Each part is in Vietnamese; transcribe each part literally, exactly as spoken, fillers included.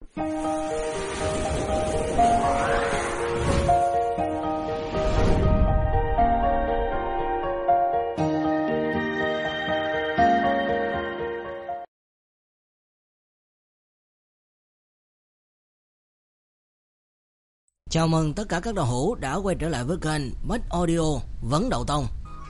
Chào mừng tất cả các đạo hữu đã quay trở lại với kênh Bách Audio Vấn Đầu Tông.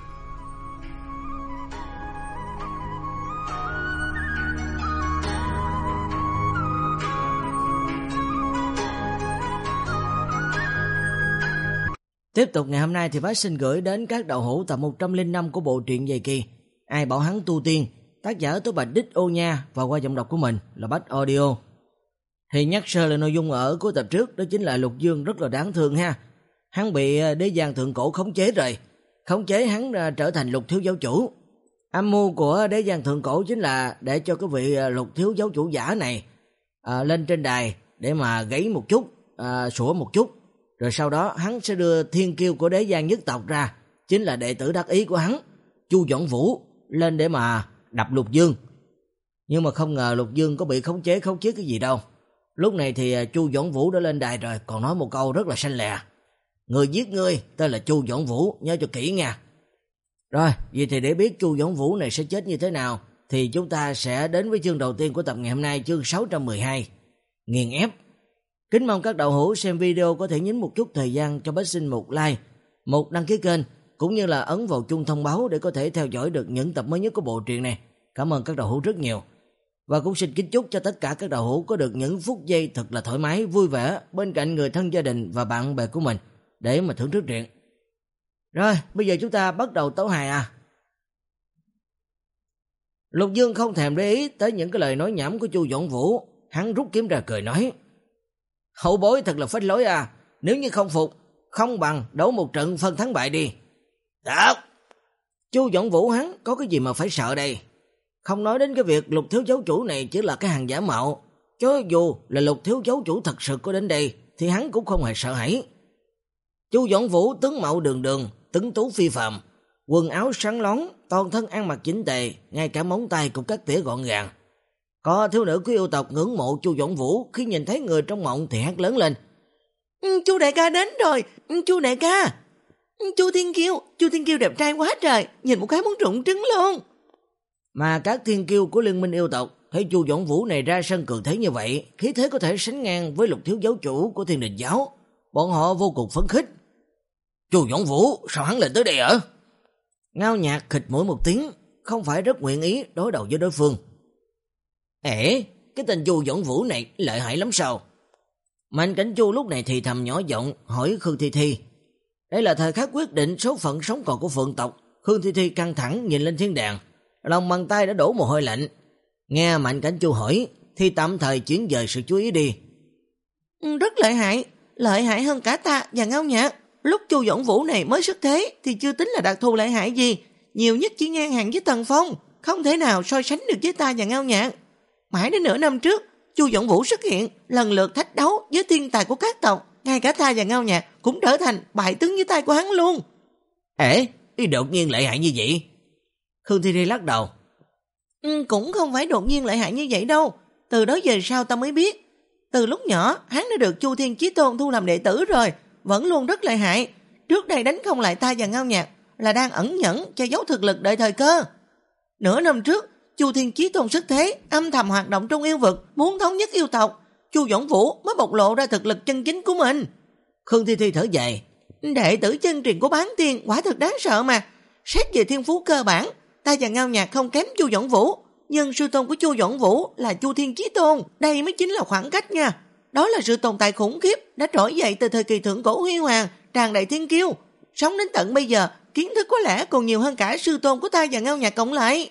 Tiếp tục ngày hôm nay thì Bách xin gửi đến các đạo hữu tập một trăm lẻ năm của bộ truyện Dày Kỳ Ai Bảo Hắn Tu Tiên, tác giả Tố Bạch Đích Ô Nha và qua giọng đọc của mình là Bách Audio. Thì nhắc sơ là nội dung ở cuối tập trước, đó chính là Lục Dương rất là đáng thương ha. Hắn bị đế giang thượng cổ khống chế rồi, khống chế hắn trở thành Lục thiếu giáo chủ. Âm mưu của đế giang thượng cổ chính là để cho cái vị Lục thiếu giáo chủ giả này à, lên trên đài để mà gáy một chút, à, sủa một chút. Rồi sau đó hắn sẽ đưa thiên kiêu của đế giang nhất tộc ra, chính là đệ tử đắc ý của hắn, Chu Doãn Vũ, lên để mà đập Lục Dương. Nhưng mà không ngờ Lục Dương có bị khống chế khống chế cái gì đâu. Lúc này thì Chu Doãn Vũ đã lên đài rồi, còn nói một câu rất là xanh lè: người giết ngươi tên là Chu Doãn Vũ, nhớ cho kỹ nha. Rồi, vậy thì để biết Chu Doãn Vũ này sẽ chết như thế nào thì chúng ta sẽ đến với chương đầu tiên của tập ngày hôm nay, chương sáu trăm mười hai, nghiền ép. Kính mong các đạo hữu xem video có thể nhấn một chút thời gian cho Bách xin một like, một đăng ký kênh, cũng như là ấn vào chuông thông báo để có thể theo dõi được những tập mới nhất của bộ truyện này. Cảm ơn các đạo hữu rất nhiều. Và cũng xin kính chúc cho tất cả các đạo hữu có được những phút giây thật là thoải mái, vui vẻ bên cạnh người thân, gia đình và bạn bè của mình để mà thưởng thức truyện. Rồi, bây giờ chúng ta bắt đầu tấu hài à. Lục Dương không thèm để ý tới những cái lời nói nhảm của Chu Doãn Vũ, hắn rút kiếm ra cười nói: hậu bối thật là phách lối à, nếu như không phục, không bằng đấu một trận phân thắng bại đi. Được. Chu Doãn Vũ hắn có cái gì mà phải sợ đây. Không nói đến cái việc Lục thiếu giáo chủ này chỉ là cái hàng giả mạo, cho dù là Lục thiếu giáo chủ thật sự có đến đây thì hắn cũng không hề sợ hãi. Chu Doãn Vũ tướng mạo đường đường, tuấn tú phi phàm, quần áo sáng lón, toàn thân ăn mặc chỉnh tề, ngay cả móng tay cũng cắt tỉa gọn gàng. Có thiếu nữ của yêu tộc ngưỡng mộ Chu Doãn Vũ, khi nhìn thấy người trong mộng thì hét lớn lên: Chu đại ca đến rồi, Chu đại ca, Chu Thiên Kiêu, Chu Thiên Kiêu đẹp trai quá trời, nhìn một cái muốn rụng trứng luôn. Mà các thiên kiêu của liên minh yêu tộc thấy Chu Doãn Vũ này ra sân cường thế như vậy, khí thế có thể sánh ngang với Lục thiếu giáo chủ của Thiên Đình giáo, bọn họ vô cùng phấn khích. Chu Doãn Vũ, sao hắn lên tới đây hả? Ngao Nhạc khịt mũi một tiếng, không phải rất nguyện ý đối đầu với đối phương. Ê, cái tên Chu Doãn Vũ này lợi hại lắm sao? Mạnh Cảnh Chu lúc này thì thầm nhỏ giọng hỏi Khương Thi Thi. Đây là thời khắc quyết định số phận sống còn của phượng tộc. Khương Thi Thi căng thẳng nhìn lên thiên đàng, lòng bàn tay đã đổ mồ hôi lạnh. Nghe Mạnh Cảnh Chu hỏi thì tạm thời chuyển dời sự chú ý đi. Rất lợi hại, lợi hại hơn cả ta và Ngao Nhạc. Lúc Chu Doãn Vũ này mới xuất thế thì chưa tính là đặc thù lợi hại gì, nhiều nhất chỉ ngang hàng với Tần Phong, không thể nào so sánh được với ta và Ngao Nhạc. Mãi đến nửa năm trước, Chu Doãn Vũ xuất hiện, lần lượt thách đấu với thiên tài của các tộc, ngay cả ta và Ngao Nhạc cũng trở thành bại tướng với tay của hắn luôn. Ê, đột nhiên lợi hại như vậy? Khương Thi Thi lắc đầu. Ừ, cũng không phải đột nhiên lợi hại như vậy đâu, từ đó về sau ta mới biết. Từ lúc nhỏ, hắn đã được Chu Thiên Chí Tôn thu làm đệ tử rồi, vẫn luôn rất lợi hại. Trước đây đánh không lại ta và Ngao Nhạc là đang ẩn nhẫn che giấu thực lực đợi thời cơ. Nửa năm trước, Chu Thiên Chí Tôn xuất thế, âm thầm hoạt động trong yêu vực, muốn thống nhất yêu tộc. Chu Doãn Vũ mới bộc lộ ra thực lực chân chính của mình. Khương Thi Thi thở dài. Đệ tử chân truyền của Bán Tiên quả thực đáng sợ mà. Xét về thiên phú cơ bản, ta và Ngao Nhạc không kém Chu Doãn Vũ, nhưng sư tôn của Chu Doãn Vũ là Chu Thiên Chí Tôn, đây mới chính là khoảng cách nha. Đó là sự tồn tại khủng khiếp đã trỗi dậy từ thời kỳ thượng cổ huy hoàng, tràn đầy thiên kiêu. Sống đến tận bây giờ, kiến thức có lẽ còn nhiều hơn cả sư tôn của ta và Ngao Nhạc cộng lại.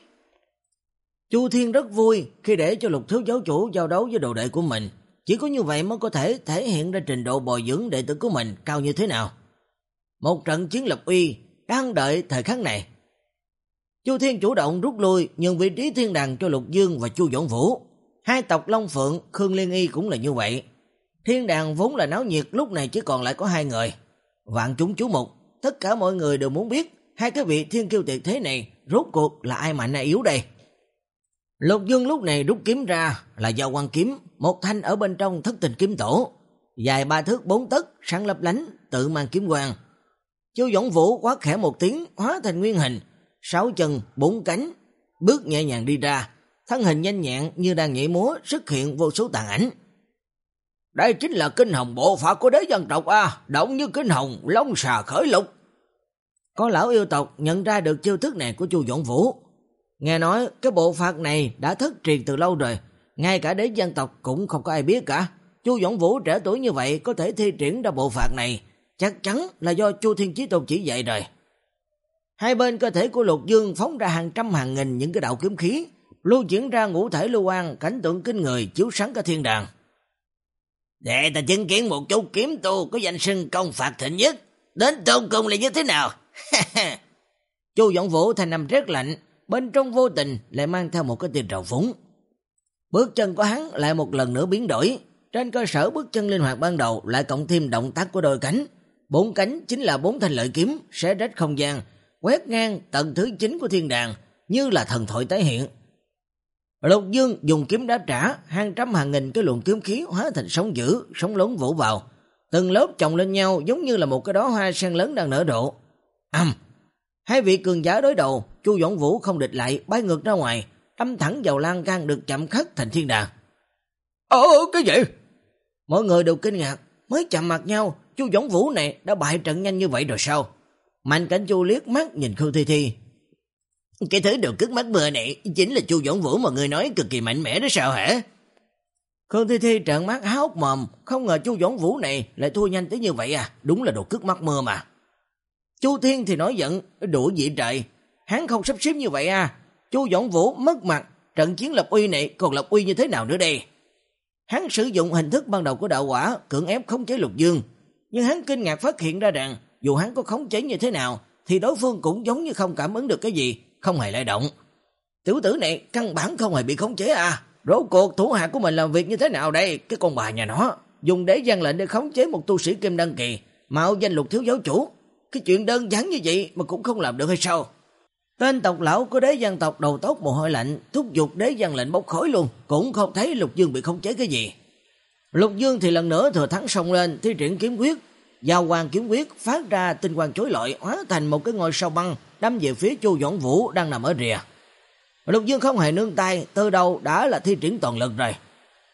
Chu Thiên rất vui khi để cho Lục thiếu giáo chủ giao đấu với đồ đệ của mình. Chỉ có như vậy mới có thể thể hiện ra trình độ bồi dưỡng đệ tử của mình cao như thế nào. Một trận chiến lập uy đang đợi thời khắc này. Chu Thiên chủ động rút lui nhường vị trí thiên đàng cho Lục Dương và Chu Doãn Vũ. Hai tộc Long Phượng, Khương Liên Y cũng là như vậy. Thiên đàng vốn là náo nhiệt, lúc này chỉ còn lại có hai người. Vạn chúng chú mục, tất cả mọi người đều muốn biết hai cái vị thiên kiêu tuyệt thế này rốt cuộc là ai mạnh ai yếu đây. Lục Dương lúc này rút kiếm ra là Giao Quang kiếm, một thanh ở bên trong Thất Tình Kiếm Tổ, dài ba thước bốn tấc, sáng lấp lánh, tự mang kiếm quang. Chu Dõng Vũ quát khẽ một tiếng, hóa thành nguyên hình, sáu chân, bốn cánh, bước nhẹ nhàng đi ra, thân hình nhanh nhẹn như đang nhảy múa, xuất hiện vô số tàn ảnh. Đây chính là kinh hồng bộ phạt của đế dân tộc a, động như kinh hồng, long xà khởi lục. Có lão yêu tộc nhận ra được chiêu thức này của Chu Dõng Vũ. Nghe nói cái bộ phạt này đã thất truyền từ lâu rồi, ngay cả đế dân tộc cũng không có ai biết cả. Chu Dõng Vũ trẻ tuổi như vậy có thể thi triển ra bộ phạt này, chắc chắn là do Chu Thiên Chí Tôn chỉ dạy rồi. Hai bên cơ thể của Lục Dương phóng ra hàng trăm hàng nghìn những cái đạo kiếm khí, lưu chuyển ra ngũ thể lưu quang, cảnh tượng kinh người chiếu sáng cả thiên đàng. Để ta chứng kiến một chút kiếm tu có danh xưng công phạt thịnh nhất, đến tận cùng là như thế nào? Chu Dõng Vũ thanh âm rất lạnh, bên trong vô tình lại mang theo một cái tia trào phúng. Bước chân của hắn lại một lần nữa biến đổi, trên cơ sở bước chân linh hoạt ban đầu lại cộng thêm động tác của đôi cánh. Bốn cánh chính là bốn thanh lợi kiếm xé rách không gian, quét ngang tầng thứ chín của thiên đàng, như là thần thoại tái hiện. Lục Dương dùng kiếm đáp trả, hàng trăm hàng nghìn cái luồng kiếm khí hóa thành sóng dữ, sóng lớn vỗ vào, từng lớp chồng lên nhau giống như là một cái đóa hoa sen lớn đang nở rộ. Ầm! Hai vị cường giả đối đầu, Chu Dõng Vũ không địch lại, bay ngược ra ngoài, đâm thẳng vào lan can được chạm khắc thành thiên đàng. Ồ, cái gì? Mọi người đều kinh ngạc, mới chạm mặt nhau, Chu Dõng Vũ này đã bại trận nhanh như vậy rồi sao? Mạnh Cảnh Chu liếc mắt nhìn Khương Thi Thi. Cái thứ đồ cất mắt mưa này chính là Chu Dõng Vũ mà người nói cực kỳ mạnh mẽ đó sao hả? Khương Thi Thi trợn mắt há hốc mồm, không ngờ Chu Dõng Vũ này lại thua nhanh tới như vậy à, đúng là đồ cất mắt mưa mà. Chu Thiên thì nói giận, đùa gì trời, hắn không sắp xếp như vậy à, Chu Dõng Vũ mất mặt, trận chiến lập uy này còn lập uy như thế nào nữa đây? Hắn sử dụng hình thức ban đầu của đạo quả, cưỡng ép khống chế Lục Dương, nhưng hắn kinh ngạc phát hiện ra rằng dù hắn có khống chế như thế nào thì đối phương cũng giống như không cảm ứng được cái gì, không hề lay động. Tiểu tử này căn bản không hề bị khống chế à, rốt cuộc thủ hạ của mình làm việc như thế nào đây? Cái con bà nhà nó dùng đế giang lệnh để khống chế một tu sĩ kim đăng kỳ, mạo danh Lục thiếu giáo chủ, cái chuyện đơn giản như vậy mà cũng không làm được hay sao? Tên tộc lão của đế giang tộc đầu tóc mồ hôi lạnh, thúc giục đế giang lệnh bốc khói luôn, cũng không thấy Lục Dương bị khống chế cái gì. Lục Dương thì lần nữa thừa thắng xông lên, thi triển kiếm quyết, Giao Quang kiếm quyết phát ra tinh quang chói lọi, hóa thành một cái ngôi sao băng đâm về phía Chu Dõng Vũ đang nằm ở rìa. Lục Dương không hề nương tay, từ đầu đã là thi triển toàn lực rồi.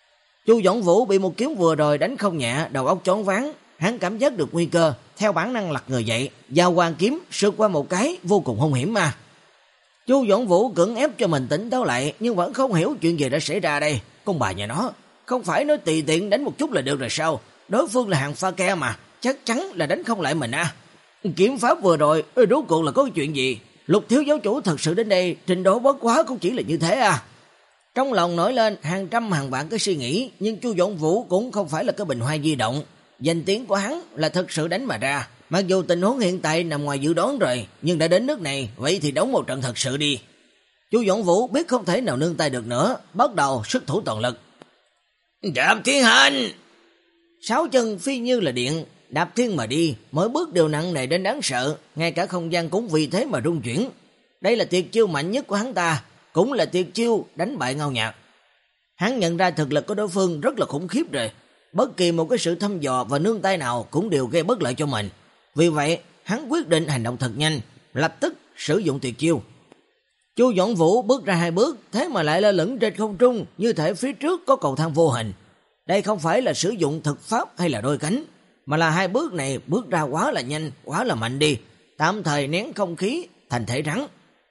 Chu Dõng Vũ bị một kiếm vừa rồi đánh không nhẹ, đầu óc choáng váng, hắn cảm giác được nguy cơ, theo bản năng lật người dậy, Giao Quang kiếm sượt qua một cái, vô cùng hung hiểm mà. Chu Dõng Vũ cưỡng ép cho mình tỉnh táo lại, nhưng vẫn không hiểu chuyện gì đã xảy ra đây. Con bà nhà nó, không phải nói tùy tiện đánh một chút là được rồi sao? Đối phương là hàng pha ke mà, chắc chắn là đánh không lại mình à. Kiếm pháp vừa rồi, rốt cuộc là có chuyện gì? Lục thiếu giáo chủ thật sự đến đây, trình độ bất quá cũng chỉ là như thế à. Trong lòng nổi lên hàng trăm hàng vạn cái suy nghĩ, nhưng Chu Dõng Vũ cũng không phải là cái bình hoa di động. Danh tiếng của hắn là thật sự đánh mà ra. Mặc dù tình huống hiện tại nằm ngoài dự đoán rồi, nhưng đã đến nước này, vậy thì đóng một trận thật sự đi. Chu Dõng Vũ biết không thể nào nương tay được nữa, bắt đầu xuất thủ toàn lực. Đạp thiên hành! Sáu chân phi như là điện, đạp thiên mà đi, mỗi bước đều nặng nề đến đáng sợ, ngay cả không gian cũng vì thế mà rung chuyển. Đây là tuyệt chiêu mạnh nhất của hắn ta, cũng là tuyệt chiêu đánh bại Ngao Nhạc. Hắn nhận ra thực lực của đối phương rất là khủng khiếp rồi, bất kỳ một cái sự thăm dò và nương tay nào cũng đều gây bất lợi cho mình. Vì vậy, hắn quyết định hành động thật nhanh, lập tức sử dụng tuyệt chiêu. Chu Dõng Vũ bước ra hai bước, thế mà lại lơ lửng trên không trung, như thể phía trước có cầu thang vô hình. Đây không phải là sử dụng thực pháp hay là đôi cánh, mà là hai bước này bước ra quá là nhanh, quá là mạnh đi, tạm thời nén không khí thành thể rắn.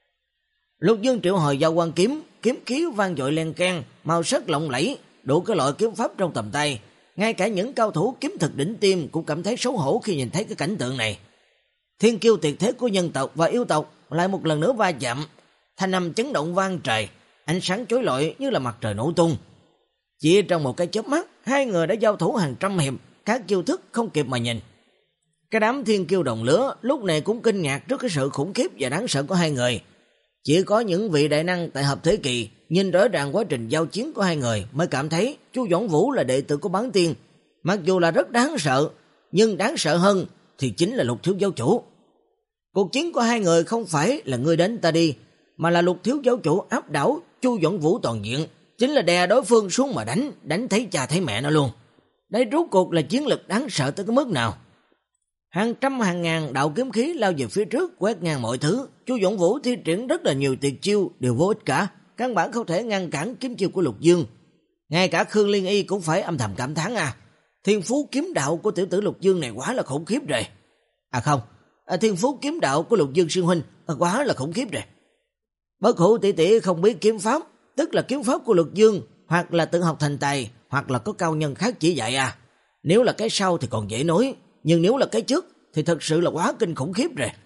Lục Dương triệu hồi Giao Quang kiếm, kiếm khí vang dội len keng, màu sắc lộng lẫy, đủ cái loại kiếm pháp trong tầm tay. Ngay cả những cao thủ kiếm thực đỉnh tiêm cũng cảm thấy xấu hổ khi nhìn thấy cái cảnh tượng này. Thiên kiêu tuyệt thế của nhân tộc và yêu tộc lại một lần nữa va chạm, thanh âm chấn động vang trời, ánh sáng chói lọi như là mặt trời nổ tung. Chỉ trong một cái chớp mắt, hai người đã giao thủ hàng trăm hiệp, các chiêu thức không kịp mà nhìn. Cái đám thiên kiêu đồng lứa lúc này cũng kinh ngạc trước cái sự khủng khiếp và đáng sợ của hai người. Chỉ có những vị đại năng tại hợp thế kỳ nhìn rõ ràng quá trình giao chiến của hai người mới cảm thấy Chu Dõng Vũ là đệ tử của Bán Tiên. Mặc dù là rất đáng sợ, nhưng đáng sợ hơn thì chính là Lục thiếu giáo chủ. Cuộc chiến của hai người không phải là ngươi đến ta đi, mà là Lục thiếu giáo chủ áp đảo Chu Dõng Vũ toàn diện, chính là đè đối phương xuống mà đánh, đánh thấy cha thấy mẹ nó luôn. Đây rốt cuộc là chiến lực đáng sợ tới cái mức nào? Hàng trăm hàng ngàn đạo kiếm khí lao về phía trước, quét ngang mọi thứ. Chu Dũng Vũ thi triển rất là nhiều tuyệt chiêu, đều vô ích cả, căn bản không thể ngăn cản kiếm chiêu của Lục Dương. Ngay cả Khương Liên Y cũng phải âm thầm cảm thán à, thiên phú kiếm đạo của tiểu tử Lục Dương này quá là khủng khiếp rồi. À không, à, thiên phú kiếm đạo của Lục Dương sư huynh à, quá là khủng khiếp rồi. Bất Hủ tỷ tỷ không biết kiếm pháp, tức là kiếm pháp của Lục Dương hoặc là tự học thành tài, hoặc là có cao nhân khác chỉ dạy à. Nếu là cái sau thì còn dễ nói, nhưng nếu là cái trước thì thật sự là quá kinh khủng khiếp rồi.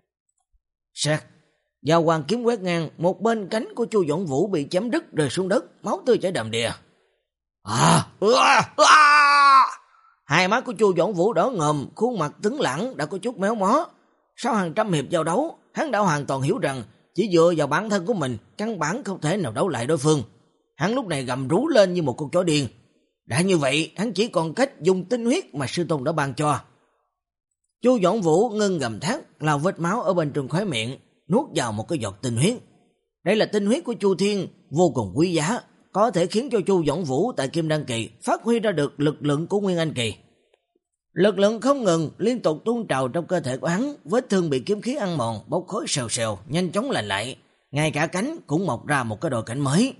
Sát, giao hoàng kiếm quét ngang, một bên cánh của Chu Dũng Vũ bị chém đứt rơi xuống đất, máu tươi chảy đầm đìa. À, à, à. Hai mắt của Chu Dũng Vũ đỏ ngòm, khuôn mặt tứng lẳng đã có chút méo mó. Sau hàng trăm hiệp giao đấu, hắn đã hoàn toàn hiểu rằng chỉ dựa vào bản thân của mình căn bản không thể nào đấu lại đối phương. Hắn lúc này gầm rú lên như một con chó điên. Đã như vậy, hắn chỉ còn cách dùng tinh huyết mà sư tôn đã ban cho. Chu Dũng Vũ ngưng gầm thét, lau vết máu ở bên trong khóe miệng, nuốt vào một cái giọt tinh huyết. Đây là tinh huyết của Chu Thiên, vô cùng quý giá, có thể khiến cho Chu Dũng Vũ tại Kim Đan kỳ phát huy ra được lực lượng của Nguyên Anh kỳ. Lực lượng không ngừng liên tục tuôn trào trong cơ thể của hắn, vết thương bị kiếm khí ăn mòn, bốc khói xèo xèo, nhanh chóng lành lại, ngay cả cánh cũng mọc ra một cái đôi cánh mới.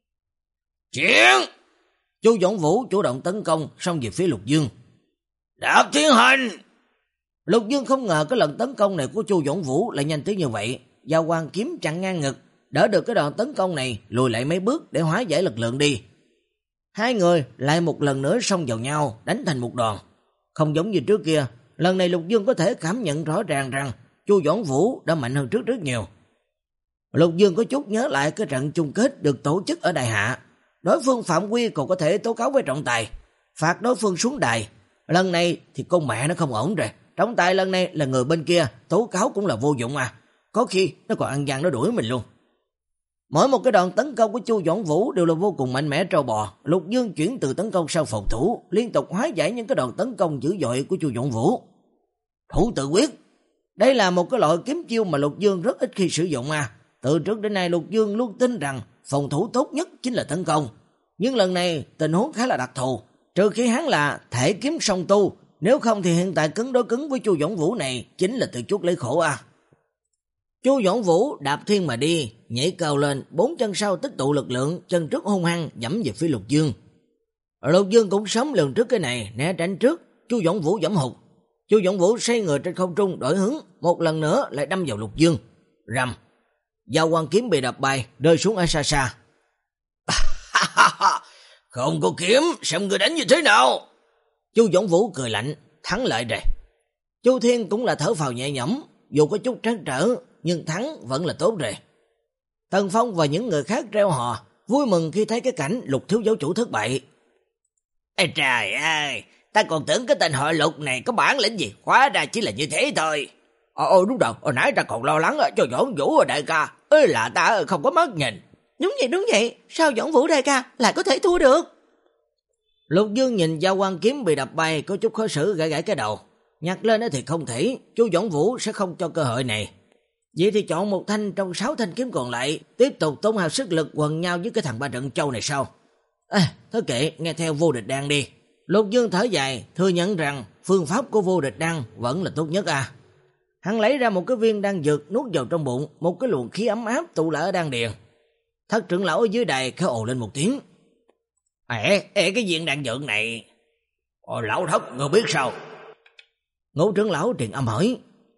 Chiến! Chu Dũng Vũ chủ động tấn công xông về phía Lục Dương. Đạp thiên hành! Lục Dương không ngờ cái lần tấn công này của Chu Dũng Vũ lại nhanh tới như vậy, giao hoàng kiếm chặn ngang ngực, đỡ được cái đòn tấn công này, lùi lại mấy bước để hóa giải lực lượng đi. Hai người lại một lần nữa xông vào nhau, đánh thành một đoàn. Không giống như trước kia, lần này Lục Dương có thể cảm nhận rõ ràng rằng Chu Dũng Vũ đã mạnh hơn trước rất nhiều. Lục Dương có chút nhớ lại cái trận chung kết được tổ chức ở Đại Hạ. Đối phương Phạm Quy còn có thể tố cáo với trọng tài, phạt đối phương xuống đài. Lần này thì con mẹ nó không ổn rồi. Trọng tài lần này là người bên kia, tố cáo cũng là vô dụng à. Có khi nó còn ăn gian nó đuổi mình luôn. Mỗi một cái đòn tấn công của Chu Dũng Vũ đều là vô cùng mạnh mẽ trâu bò. Lục Dương chuyển từ tấn công sau phòng thủ, liên tục hóa giải những cái đòn tấn công dữ dội của Chu Dũng Vũ. Thủ tự quyết. Đây là một cái loại kiếm chiêu mà Lục Dương rất ít khi sử dụng à. Từ trước đến nay Lục Dương luôn tin rằng phòng thủ tốt nhất chính là tấn công. Nhưng lần này tình huống khá là đặc thù, trừ khi hắn là thể kiếm song tu, nếu không thì hiện tại cứng đối cứng với Chu Dũng Vũ này chính là tự chuốc lấy khổ à. Chu Dũng Vũ đạp thiên mà đi, nhảy cao lên, bốn chân sau tích tụ lực lượng, chân trước hung hăng dẫm về phía Lục Dương. Lục Dương cũng sớm lường trước cái này, né tránh trước, Chu Dũng Vũ dẫm hụt. Chu Dũng Vũ xoay người trên không trung đổi hướng, một lần nữa lại đâm vào Lục Dương. Rầm, giao hoàng kiếm bị đập bay, rơi xuống ở xa xa. Không có kiếm, xem người đánh như thế nào? Chu Dũng Vũ cười lạnh, thắng lợi rồi. Chu Thiên cũng là thở phào nhẹ nhõm, dù có chút trăn trở, nhưng thắng vẫn là tốt rồi. Tần Phong và những người khác reo hò, vui mừng khi thấy cái cảnh Lục thiếu giáo chủ thất bại. Ê trời ơi, ta còn tưởng cái tên họ Lục này có bản lĩnh gì, hóa ra chỉ là như thế thôi. Ồ, ồ đúng rồi, hồi nãy ta còn lo lắng cho Dũng Vũ và đại ca, ơi là ta không có mắt nhìn. Đúng vậy, đúng vậy, sao Dũng Vũ đại ca lại có thể thua được? Lục Dương nhìn giao quan kiếm bị đập bay, có chút khó xử, gãi gãi cái đầu. Nhặt lên thì không thể, Chu Dũng Vũ sẽ không cho cơ hội này. Vậy thì chọn một thanh trong sáu thanh kiếm còn lại, tiếp tục tốn hao sức lực quần nhau với cái thằng Ba Trận Châu này sao? À, thôi kệ, nghe theo Vô Địch Đan đi. Lục Dương thở dài, thừa nhận rằng phương pháp của Vô Địch Đan vẫn là tốt nhất à. Hắn lấy ra một cái viên đan dược nuốt vào trong bụng, một cái luồng khí ấm áp tụ lại ở đan điền. Thất trưởng lão ở dưới đài khẽ ồ lên một tiếng. Ê, ê cái viên đan dược này. Ồ lão Thất, ngươi biết sao? Ngũ trưởng lão truyền âm hỏi.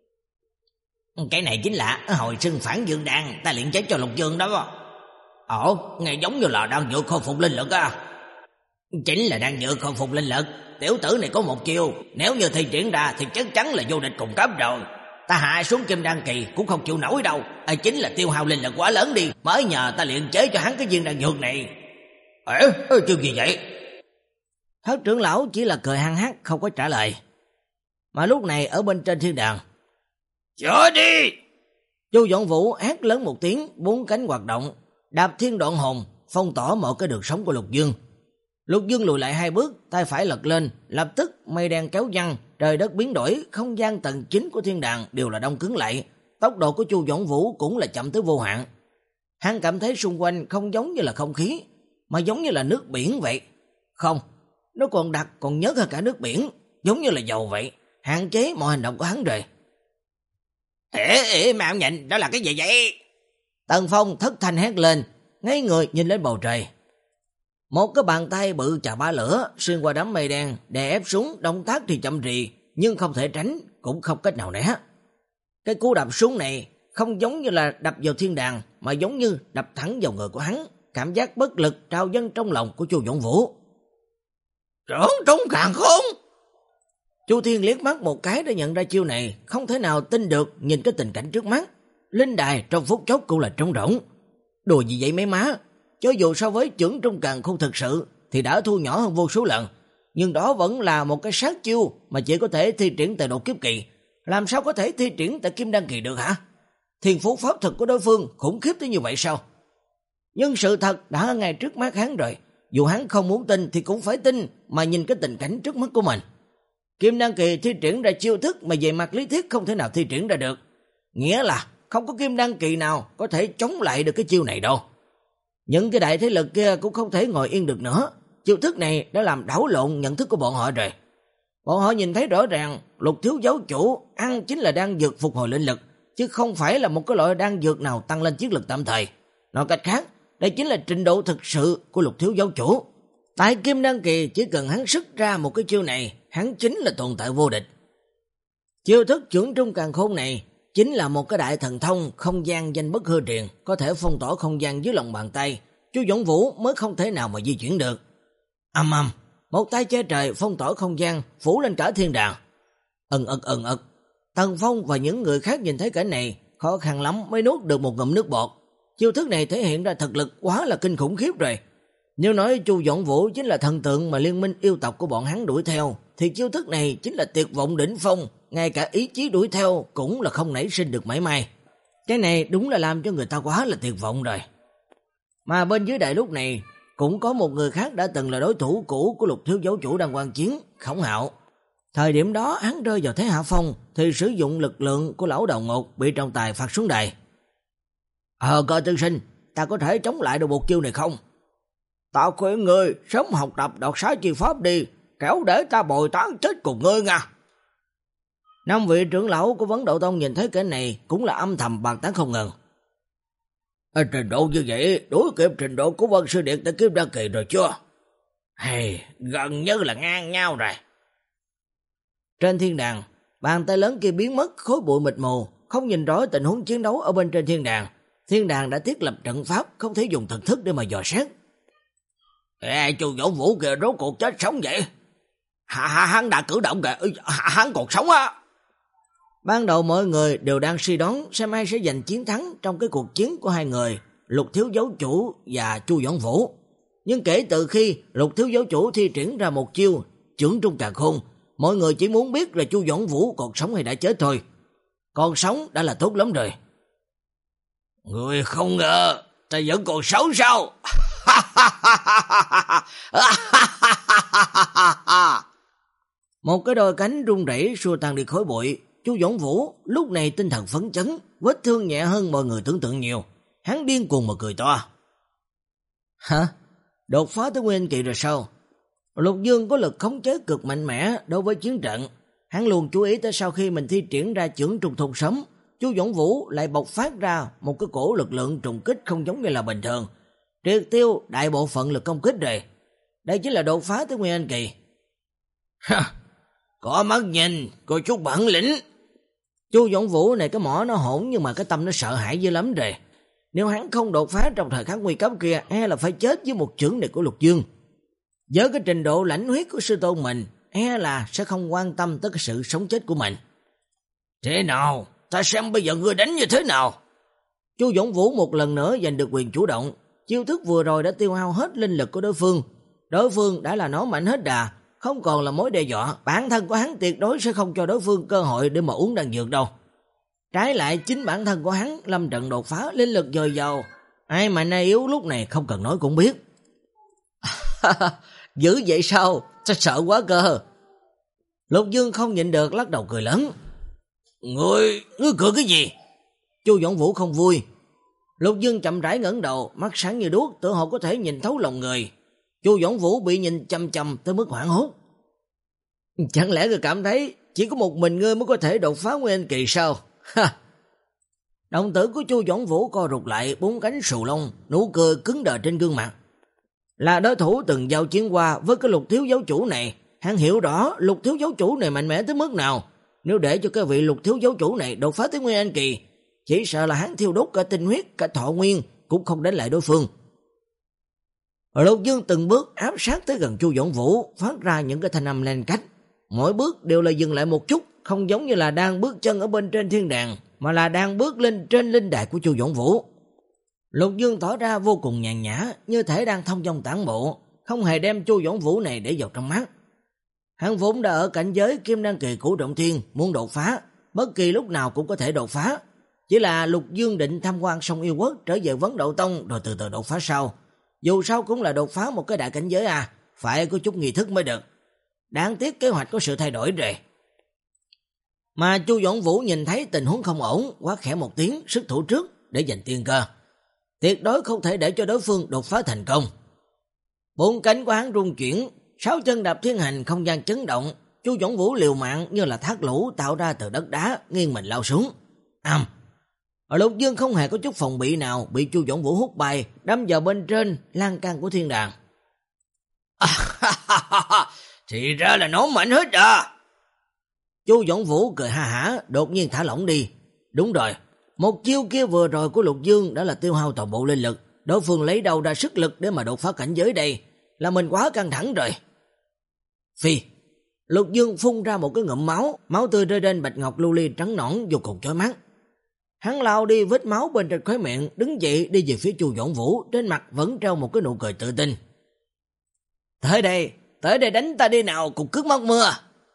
Cái này chính là hồi xưng phản dương đan ta luyện chế cho Lục Dương đó. Ồ, nghe giống như là đan dược khôi phục linh lực à. Chính là đan dược khôi phục linh lực. Tiểu tử này có một chiêu, nếu như thi triển ra thì chắc chắn là vô địch cùng cấp rồi. Ta hạ xuống Kim Đan kỳ cũng không chịu nổi đâu. À, chính là tiêu hao linh lực quá lớn đi, mới nhờ ta luyện chế cho hắn cái viên đan dược này. Ê, chiêu gì vậy? Thất trưởng lão chỉ là cười hăng hắc, không có trả lời. Mà lúc này ở bên trên thiên đàng, chữa đi! Chu Dũng Vũ hét lớn một tiếng, bốn cánh hoạt động, đạp thiên đoạn hồn, phong tỏa mọi cái đường sống của Lục Dương. Lục Dương lùi lại hai bước, tay phải lật lên, lập tức mây đen kéo văng, trời đất biến đổi, không gian tầng chín của thiên đàng đều là đông cứng lại, tốc độ của Chu Dũng Vũ cũng là chậm tới vô hạn. Hắn cảm thấy xung quanh không giống như là không khí, mà giống như là nước biển vậy. Không, nó còn đặc còn nhớt hơn cả nước biển, giống như là dầu vậy, hạn chế mọi hành động của hắn rồi. Ê, ê, mà ông nhìn, đó là cái gì vậy? Tần Phong thất thanh hét lên, ngay người nhìn lên bầu trời. Một cái bàn tay bự chà ba lửa xuyên qua đám mây đen, đè ép xuống, động tác thì chậm rì, nhưng không thể tránh, cũng không cách nào né. Cái cú đập xuống này không giống như là đập vào thiên đàng, mà giống như đập thẳng vào người của hắn, cảm giác bất lực trào dâng trong lòng của Chu Dũng Vũ. Trưởng trung càng khôn! Chu Thiên liếc mắt một cái để nhận ra chiêu này, không thể nào tin được nhìn cái tình cảnh trước mắt. Linh đài trong phút chốc cũng là trống rỗng. Đùa gì vậy mấy má? Cho dù so với trưởng trung càng không thực sự thì đã thu nhỏ hơn vô số lần, nhưng đó vẫn là một cái sát chiêu mà chỉ có thể thi triển tại đột kiếp kỳ, làm sao có thể thi triển tại kim đan kỳ được hả? Thiên phú pháp thuật của đối phương khủng khiếp tới như vậy sao? Nhưng sự thật đã ở ngay trước mắt hắn rồi, dù hắn không muốn tin thì cũng phải tin mà nhìn cái tình cảnh trước mắt của mình. Kim đan kỳ thi triển ra chiêu thức mà về mặt lý thuyết không thể nào thi triển ra được, nghĩa là không có kim đan kỳ nào có thể chống lại được cái chiêu này đâu. Những cái đại thế lực kia cũng không thể ngồi yên được nữa, chiêu thức này đã làm đảo lộn nhận thức của bọn họ rồi. Bọn họ nhìn thấy rõ ràng Lục thiếu giáo chủ ăn chính là đan dược phục hồi linh lực, chứ không phải là một cái loại đan dược nào tăng lên chiến lực tạm thời. Nói cách khác, đây chính là trình độ thực sự của Lục thiếu giáo chủ. Tại kim đan kỳ chỉ cần hắn sức ra một cái chiêu này, hắn chính là tồn tại vô địch. Chiêu thức trưởng trung càn khôn này chính là một cái đại thần thông không gian danh bất hư truyền, có thể phong tỏa không gian dưới lòng bàn tay, Chu Dũng Vũ mới không thể nào mà di chuyển được. Ầm ầm, một tay che trời phong tỏa không gian, phủ lên cả thiên đàng. Ần ực ần ực, Tần Phong và những người khác nhìn thấy cảnh này, khó khăn lắm mới nuốt được một ngụm nước bọt. Chiêu thức này thể hiện ra thực lực quá là kinh khủng khiếp rồi. Nếu nói Chu Dũng Vũ chính là thần tượng mà liên minh yêu tộc của bọn hắn đuổi theo, thì chiêu thức này chính là tuyệt vọng đỉnh phong, ngay cả ý chí đuổi theo cũng là không nảy sinh được mảy may. Cái này đúng là làm cho người ta quá là tuyệt vọng rồi. Mà bên dưới đại lúc này cũng có một người khác đã từng là đối thủ cũ của Lục thiếu giáo chủ đang quan chiến, Khổng Hạo. Thời điểm đó hắn rơi vào thế hạ phong thì sử dụng lực lượng của lão đầu ngột bị trọng tài phạt xuống đài. Ờ cơ tiên sinh, ta có thể chống lại được một chiêu này không? Ta khuyên ngươi sớm học tập đoạt xá chi pháp đi, kéo để ta bồi tán chết cùng ngươi nha. Năm vị trưởng lão của Vấn Đạo Tông nhìn thấy cái này cũng là âm thầm bàn tán không ngừng. À, trình độ như vậy đối kịp trình độ của Vân Sư Điện tại Kim Đan kỳ rồi chưa? Hey, gần như là ngang nhau rồi. Trên thiên đàng, bàn tay lớn kia biến mất, khối bụi mịt mù, không nhìn rõ tình huống chiến đấu ở bên trên thiên đàng. Thiên đàng đã thiết lập trận pháp, không thể dùng thần thức để mà dò xét. Ê, Chu Dũng Vũ kìa, rốt cuộc chết sống vậy? Hạ, hạ hắn đã cử động kìa, hạ, hắn còn sống á. Ban đầu mọi người đều đang suy đoán xem ai sẽ giành chiến thắng trong cái cuộc chiến của hai người, Lục thiếu giáo chủ và Chu Dũng Vũ. Nhưng kể từ khi Lục thiếu giáo chủ thi triển ra một chiêu trưởng trung càn khôn, mọi người chỉ muốn biết là Chu Dũng Vũ còn sống hay đã chết thôi. Còn sống đã là tốt lắm rồi. Người không ngờ ta vẫn còn sống sao? Một cái đôi cánh rung rẩy xua tan đi khói bụi. Chu Dũng Vũ lúc này tinh thần phấn chấn, vết thương nhẹ hơn mọi người tưởng tượng nhiều. Hắn điên cuồng mà cười to. Hả? Đột phá tới nguyên kỳ rồi sao? Lục Dương có lực khống chế cực mạnh mẽ đối với chiến trận. Hắn luôn chú ý tới sau khi mình thi triển ra chưởng trùng thôn sấm, Chu Dũng Vũ lại bộc phát ra một cái cổ lực lượng trùng kích không giống như là bình thường, triệt tiêu đại bộ phận lực công kích rồi. Đây chính là đột phá tới nguyên anh kỳ. Ha, có mắt nhìn, có chút bản lĩnh. Chu Dũng Vũ này cái mỏ nó hỗn nhưng mà cái tâm nó sợ hãi dữ lắm rồi. Nếu hắn không đột phá trong thời khắc nguy cấp kia, e là phải chết với một chưởng này của Lục Dương. Với cái trình độ lãnh huyết của sư tôn mình, e là sẽ không quan tâm tới cái sự sống chết của mình. Thế nào? Ta xem bây giờ ngươi đánh như thế nào? Chu Dũng Vũ một lần nữa giành được quyền chủ động. Chiêu thức vừa rồi đã tiêu hao hết linh lực của đối phương. Đối phương đã là nó mạnh hết đà, không còn là mối đe dọa. Bản thân của hắn tuyệt đối sẽ không cho đối phương cơ hội để mà uống đan dược đâu. Trái lại chính bản thân của hắn lâm trận đột phá, linh lực dồi dào. Ai mà nay yếu lúc này không cần nói cũng biết. Dữ vậy sao? Sao sợ quá cơ. Lục Dương không nhịn được lắc đầu cười lớn. Ngươi, ngươi cười cái gì? Chu Dũng Vũ không vui. Lục Dương chậm rãi ngẩng đầu, mắt sáng như đuốc, tựa hồ có thể nhìn thấu lòng người. Chu Dõng Vũ bị nhìn chằm chằm tới mức hoảng hốt. Chẳng lẽ ngươi cảm thấy chỉ có một mình ngươi mới có thể đột phá Nguyên Anh kỳ sao? Ha! Đồng tử của Chu Dõng Vũ co rụt lại, bốn cánh sù lông, nụ cười cứng đờ trên gương mặt. Là đối thủ từng giao chiến qua với cái Lục thiếu giáo chủ này, hắn hiểu rõ Lục thiếu giáo chủ này mạnh mẽ tới mức nào. Nếu để cho cái vị Lục thiếu giáo chủ này đột phá tới Nguyên Anh kỳ, chỉ sợ là hắn thiêu đốt cả tinh huyết, cả thọ nguyên cũng không đánh lại đối phương. Lục Dương từng bước áp sát tới gần Chu Dõng Vũ, phát ra những cái thanh âm len cách. Mỗi bước đều là dừng lại một chút, không giống như là đang bước chân ở bên trên thiên đàng, mà là đang bước lên trên linh đài của Chu Dõng Vũ. Lục Dương tỏ ra vô cùng nhàn nhã, như thể đang thông dong tản bộ, không hề đem Chu Dõng Vũ này để vào trong mắt. Hắn vốn đã ở cảnh giới Kim Đan kỳ cửu trọng thiên, muốn đột phá, bất kỳ lúc nào cũng có thể đột phá. Chỉ là Lục Dương định tham quan Sông Yêu Quốc trở về Vấn Đậu Tông rồi từ từ đột phá sau. Dù sao cũng là đột phá một cái đại cảnh giới à, phải có chút nghi thức mới được. Đáng tiếc kế hoạch có sự thay đổi rồi. Mà Chu Dõng Vũ nhìn thấy tình huống không ổn, quát khẽ một tiếng, xuất thủ trước để giành tiên cơ. Tuyệt đối không thể để cho đối phương đột phá thành công. Bốn cánh của hắn rung chuyển, sáu chân đạp thiên hành, không gian chấn động. Chu Dõng Vũ liều mạng như là thác lũ tạo ra từ đất đá, nghiêng mình lao xuống. Ầm! Ở Lục Dương không hề có chút phòng bị nào, bị Chu Dõng Vũ hút bay, đâm vào bên trên lan can của thiên đàng. À, thì ra là nó mạnh hết à. Chu Dõng Vũ cười ha hả, đột nhiên thả lỏng đi. Đúng rồi, một chiêu kia vừa rồi của Lục Dương đã là tiêu hao toàn bộ linh lực, đối phương lấy đâu ra sức lực để mà đột phá cảnh giới đây, là mình quá căng thẳng rồi. Phi, Lục Dương phun ra một cái ngụm máu, máu tươi rơi trên bạch ngọc lưu ly trắng nõn vô cùng chói mắt. Hắn lao đi vết máu bên trên khóe miệng, đứng dậy đi về phía Chu Dõng Vũ, trên mặt vẫn treo một cái nụ cười tự tin. Tới đây, tới đây đánh ta đi nào, cục cước móc mưa.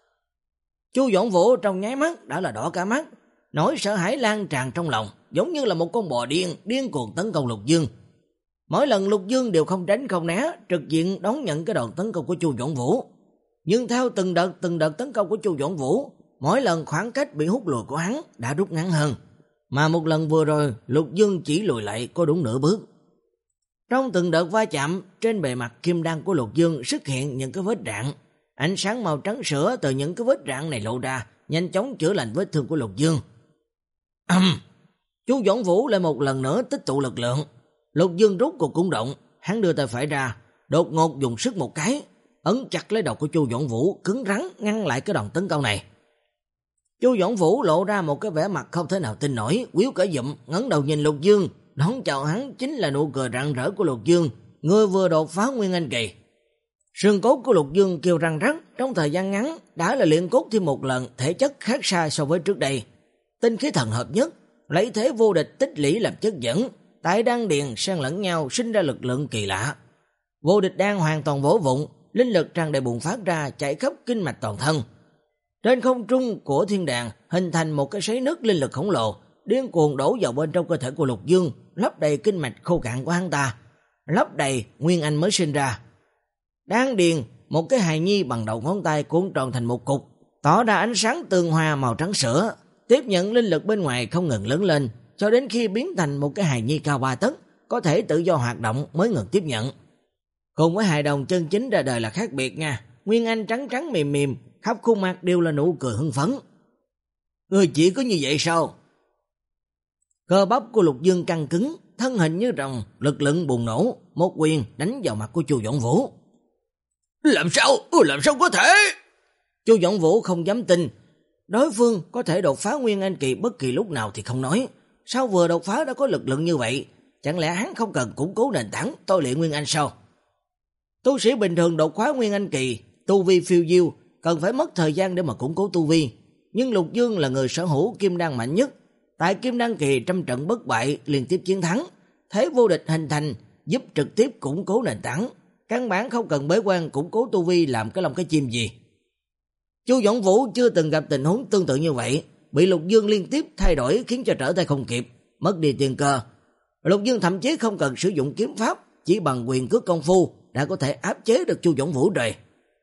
Chu Dõng Vũ trong nháy mắt đã là đỏ cả mắt, nỗi sợ hãi lan tràn trong lòng, giống như là một con bò điên, điên cuồng tấn công Lục Dương. Mỗi lần Lục Dương đều không tránh không né, trực diện đón nhận cái đòn tấn công của Chu Dõng Vũ. Nhưng theo từng đợt từng đợt tấn công của Chu Dõng Vũ, mỗi lần khoảng cách bị hút lùi của hắn đã rút ngắn hơn. Mà một lần vừa rồi, Lục Dương chỉ lùi lại có đúng nửa bước. Trong từng đợt va chạm, trên bề mặt kim đan của Lục Dương xuất hiện những cái vết rạn. Ánh sáng màu trắng sữa từ những cái vết rạn này lộ ra, nhanh chóng chữa lành vết thương của Lục Dương. Ầm! Chu Dõng Vũ lại một lần nữa tích tụ lực lượng. Lục Dương rút cuộc cũng động, hắn đưa tay phải ra, đột ngột dùng sức một cái, ấn chặt lấy đầu của Chu Dõng Vũ, cứng rắn ngăn lại cái đòn tấn công này. Chu Dõng Vũ lộ ra một cái vẻ mặt không thể nào tin nổi, quýu cả dụm, ngẩng đầu nhìn Lục Dương, đón chào hắn chính là nụ cười rạng rỡ của Lục Dương, người vừa đột phá Nguyên Anh kỳ. Xương cốt của Lục Dương kêu răng rắc, trong thời gian ngắn đã là luyện cốt thêm một lần, thể chất khác xa so với trước đây. Tinh khí thần hợp nhất, lấy thế vô địch tích lũy làm chất dẫn, tại đan điền xen lẫn nhau sinh ra lực lượng kỳ lạ. Vô địch đan hoàn toàn vỡ vụn, linh lực tràn đầy bùng phát ra, chạy khắp kinh mạch toàn thân. Trên không trung của thiên đàng hình thành một cái sấy nước linh lực khổng lồ, điên cuồng đổ vào bên trong cơ thể của Lục Dương, lấp đầy kinh mạch khô cạn của hắn ta, lấp đầy Nguyên Anh mới sinh ra. Đan điền, một cái hài nhi bằng đầu ngón tay cuộn tròn thành một cục, tỏ ra ánh sáng tương hoa màu trắng sữa, tiếp nhận linh lực bên ngoài không ngừng lớn lên, cho đến khi biến thành một cái hài nhi cao ba tấc, có thể tự do hoạt động mới ngừng tiếp nhận. Cùng với hài đồng chân chính ra đời là khác biệt nha, Nguyên Anh trắng trắng mềm mềm, khắp khuôn mặt đều là nụ cười hưng phấn. Người chỉ có như vậy sao? Cơ bắp của Lục Dương căng cứng, thân hình như rồng, lực lượng bùng nổ, một quyền đánh vào mặt của Chu Dõng Vũ. Làm sao? Làm sao có thể? Chu Dõng Vũ không dám tin, đối phương có thể đột phá Nguyên Anh kỳ bất kỳ lúc nào thì không nói, sao vừa đột phá đã có lực lượng như vậy? Chẳng lẽ hắn không cần củng cố nền tảng tôi luyện Nguyên Anh sao? Tu sĩ bình thường đột phá Nguyên Anh kỳ, tu vi phiêu diêu, cần phải mất thời gian để mà củng cố tu vi. Nhưng Lục Dương là người sở hữu kim đan mạnh nhất, tại kim đan kỳ trăm trận bất bại liên tiếp chiến thắng, thế vô địch hình thành, giúp trực tiếp củng cố nền tảng, căn bản không cần bế quan củng cố tu vi làm cái lông cái chim gì. Chu Dõng Vũ chưa từng gặp tình huống tương tự như vậy, bị Lục Dương liên tiếp thay đổi khiến cho trở tay không kịp, mất đi tiền cơ. Lục Dương thậm chí không cần sử dụng kiếm pháp, chỉ bằng quyền cước công phu đã có thể áp chế được Chu Dõng Vũ rồi.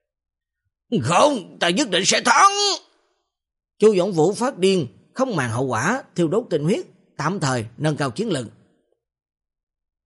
Không, ta nhất định sẽ thắng. Chu Dõng Vũ phát điên, không màng hậu quả, thiêu đốt tinh huyết, tạm thời nâng cao chiến lực.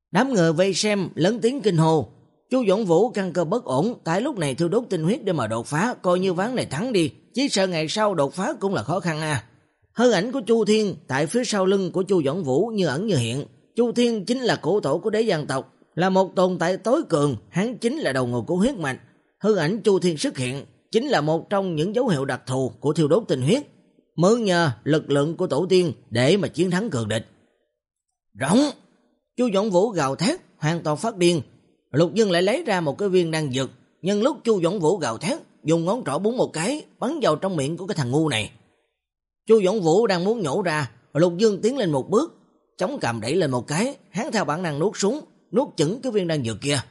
Đám người vây xem lớn tiếng kinh hô. Chu Dũng Vũ căn cơ bất ổn, tại lúc này thiêu đốt tinh huyết để mà đột phá, coi như ván này thắng đi, chỉ sợ ngày sau đột phá cũng là khó khăn à. Hư ảnh của Chu Thiên tại phía sau lưng của Chu Dũng Vũ như ẩn như hiện. Chu Thiên chính là cổ tổ của đế giang tộc, là một tồn tại tối cường, hắn chính là đầu nguồn của huyết mạch. Hư ảnh Chu Thiên xuất hiện chính là một trong những dấu hiệu đặc thù của thiêu đốt tinh huyết, mượn nhờ lực lượng của tổ tiên để mà chiến thắng cường địch. Rống! Chu Dũng Vũ gào thét, hoàn toàn phát điên. Lục Dương lại lấy ra một cái viên đan dược, nhân lúc Chu Dũng Vũ gào thét, dùng ngón trỏ búng một cái, bắn vào trong miệng của cái thằng ngu này. Chu Dũng Vũ đang muốn nhổ ra, Lục Dương tiến lên một bước, chống cầm đẩy lên một cái, hắn theo bản năng nuốt súng, nuốt chửng cái viên đan dược kia.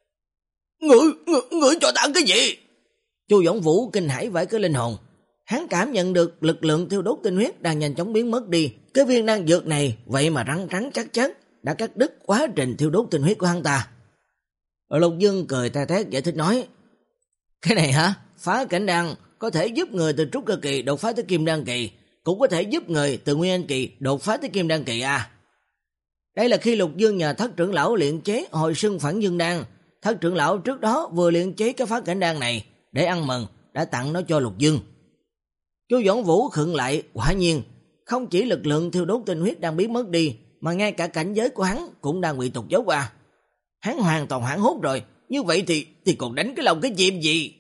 Ngươi, ngươi, ngươi cho ta cái gì? Chu Dũng Vũ kinh hãi vãi cái linh hồn. Hắn cảm nhận được lực lượng thiêu đốt tinh huyết đang nhanh chóng biến mất đi. Cái viên đan dược này vậy mà rắn rắn chắc chắc đã cắt đứt quá trình thiêu đốt tinh huyết của hắn ta. Lục Dương cười ta tét giải thích nói, cái này hả? Phá cảnh đan có thể giúp người từ trúc cơ kỳ đột phá tới kim đan kỳ, cũng có thể giúp người từ nguyên anh kỳ đột phá tới kim đan kỳ à. Đây là khi Lục Dương nhờ Thất trưởng lão luyện chế hồi xưng phản dương đan. Thất trưởng lão trước đó vừa luyện chế cái phá cảnh đan này để ăn mừng, đã tặng nó cho Lục Dương. Chu Dũng Vũ khựng lại, quả nhiên không chỉ lực lượng thiêu đốt tinh huyết đang biến mất đi, mà ngay cả cảnh giới của hắn cũng đang bị tụt dốc à. Hắn hoàn toàn hoảng hốt rồi, như vậy thì thì còn đánh cái lòng cái chim gì?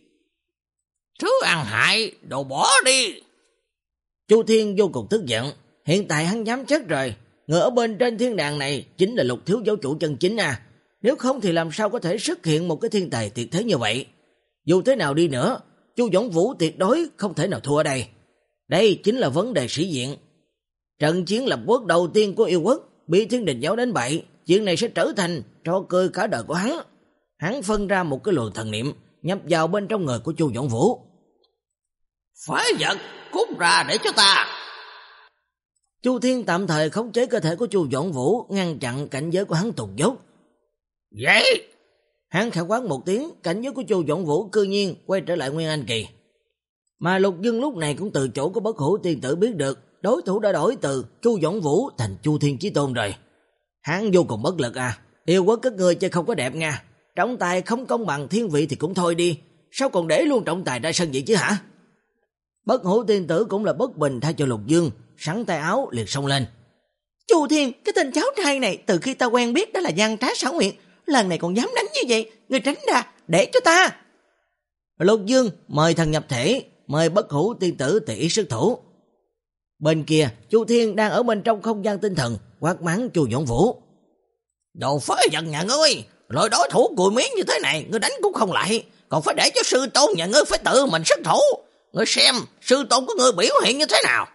Thứ ăn hại, đồ bỏ đi. Chu Thiên vô cùng tức giận, hiện tại hắn dám chắc rồi, người ở bên trên thiên đàng này chính là Lục thiếu giáo chủ chân chính à, nếu không thì làm sao có thể xuất hiện một cái thiên tài tuyệt thế như vậy. Dù thế nào đi nữa, Chu Dũng Vũ tuyệt đối không thể nào thua ở đây. Đây chính là vấn đề sĩ diện. Trận chiến lập quốc đầu tiên của yêu quốc bị Thiên Đình giáo đánh bại, chuyện này sẽ trở thành trò cười cả đời của hắn. Hắn phân ra một cái luồng thần niệm nhập vào bên trong người của Chu Dũng Vũ. Phái vật, cút ra để cho ta. Chu Thiên tạm thời khống chế cơ thể của Chu Dũng Vũ, ngăn chặn cảnh giới của hắn tụt dốc. Vậy Hắn khẽ quát một tiếng, cảnh giới của Chu Dũng Vũ cư nhiên quay trở lại nguyên anh kỳ. Mà Lục Dương lúc này cũng từ chỗ của Bất Hủ tiên tử biết được đối thủ đã đổi từ Chu Dũng Vũ thành Chu Thiên Chí Tôn rồi. Hắn vô cùng bất lực à, yêu quốc các ngươi chơi không có đẹp nha, trọng tài không công bằng thiên vị thì cũng thôi đi, sao còn để luôn trọng tài ra sân vậy chứ hả? Bất Hủ tiên tử cũng là bất bình thay cho Lục Dương, sắn tay áo liền xông lên. Chu Thiên, cái tên cháu trai này từ khi ta quen biết đó là gian trá xảo quyệt, lần này còn dám đánh như vậy, ngươi tránh ra, để cho ta. Lục Dương mời thần nhập thể, mời Bất Hủ tiên tử tùy ý xuất thủ. Bên kia, Chu Thiên đang ở bên trong không gian tinh thần, quát mắng Chu Dũng Vũ. Đồ phế vật nhà ngươi, loại đối thủ cùi miếng như thế này, ngươi đánh cũng không lại, còn phải để cho sư tôn nhà ngươi phải tự mình xuất thủ. Ngươi xem, sư tôn của ngươi biểu hiện như thế nào?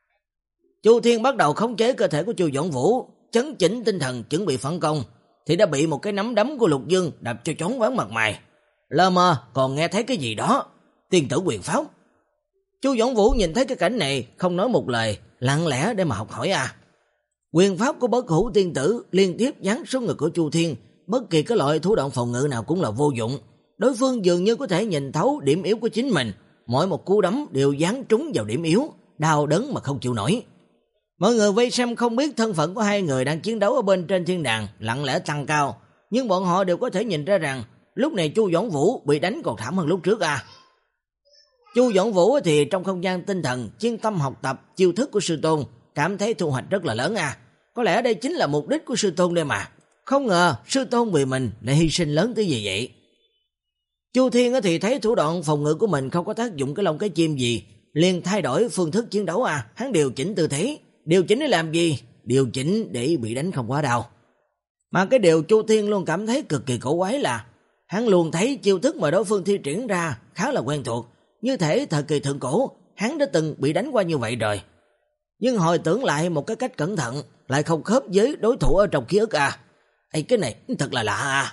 Chu Thiên bắt đầu khống chế cơ thể của Chu Dũng Vũ, chấn chỉnh tinh thần chuẩn bị phản công, thì đã bị một cái nắm đấm của Lục Dương đập cho choáng váng mặt mày. Lờ mờ còn nghe thấy cái gì đó, tiên tử quyền pháp. Chu Dũng Vũ nhìn thấy cái cảnh này, không nói một lời, lặng lẽ để mà học hỏi à. Quyền pháp của Bất Hủ tiên tử liên tiếp giáng xuống người của Chu Thiên, bất kỳ cái loại thủ đoạn phòng ngự nào cũng là vô dụng. Đối phương dường như có thể nhìn thấu điểm yếu của chính mình, mỗi một cú đấm đều giáng trúng vào điểm yếu, đau đớn mà không chịu nổi. Mọi người vây xem không biết thân phận của hai người đang chiến đấu ở bên trên thiên đàng lặng lẽ tăng cao, nhưng bọn họ đều có thể nhìn ra rằng lúc này Chu Dũng Vũ bị đánh còn thảm hơn lúc trước à. Chu Dũng Vũ thì trong không gian tinh thần chuyên tâm học tập chiêu thức của sư tôn, cảm thấy thu hoạch rất là lớn à. Có lẽ đây chính là mục đích của sư tôn đây mà. Không ngờ sư tôn vì mình lại hy sinh lớn tới gì vậy. Chu Thiên thì thấy thủ đoạn phòng ngự của mình không có tác dụng cái lông cái chim gì, liền thay đổi phương thức chiến đấu à. Hắn điều chỉnh tư thế. Điều chỉnh để làm gì? Điều chỉnh để bị đánh không quá đau. Mà cái điều Chu Thiên luôn cảm thấy cực kỳ cổ quái là hắn luôn thấy chiêu thức mà đối phương thi triển ra khá là quen thuộc, như thể thời kỳ thượng cổ hắn đã từng bị đánh qua như vậy rồi. Nhưng hồi tưởng lại một cái cách cẩn thận lại không khớp với đối thủ ở trong ký ức à. Ê, cái này thật là lạ à.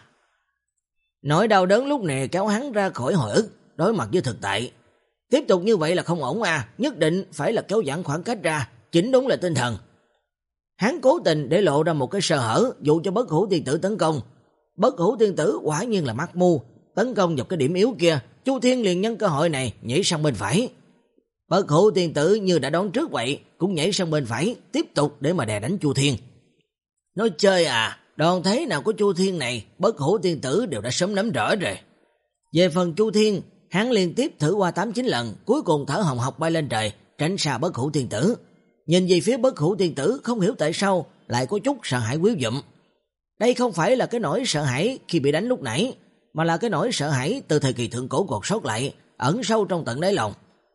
Nỗi đau đớn lúc này kéo hắn ra khỏi hồi ức, đối mặt với thực tại. Tiếp tục như vậy là không ổn à, nhất định phải là kéo giãn khoảng cách ra, chỉnh đúng là tinh thần. Hắn cố tình để lộ ra một cái sơ hở dụ cho Bất Hủ tiên tử tấn công. Bất Hủ tiên tử quả nhiên là mắt mù, tấn công vào cái điểm yếu kia. Chu Thiên liền nhân cơ hội này nhảy sang bên phải. Bất Hủ tiên tử như đã đoán trước vậy, cũng nhảy sang bên phải, tiếp tục để mà đè đánh Chu Thiên. Nói chơi à, đòn thế nào của Chu Thiên này, Bất Hủ Tiên Tử đều đã sớm nắm rõ rồi. Về phần Chu Thiên, hắn liên tiếp thử qua tám chín lần, cuối cùng thở hồng hộc bay lên trời, tránh xa Bất Hủ Tiên Tử. Nhìn về phía Bất Hủ Tiên Tử, không hiểu tại sao lại có chút sợ hãi quýu dụm. Đây không phải là cái nỗi sợ hãi khi bị đánh lúc nãy, mà là cái nỗi sợ hãi từ thời kỳ thượng cổ còn sót lại, ẩn sâu trong tận đáy lòng.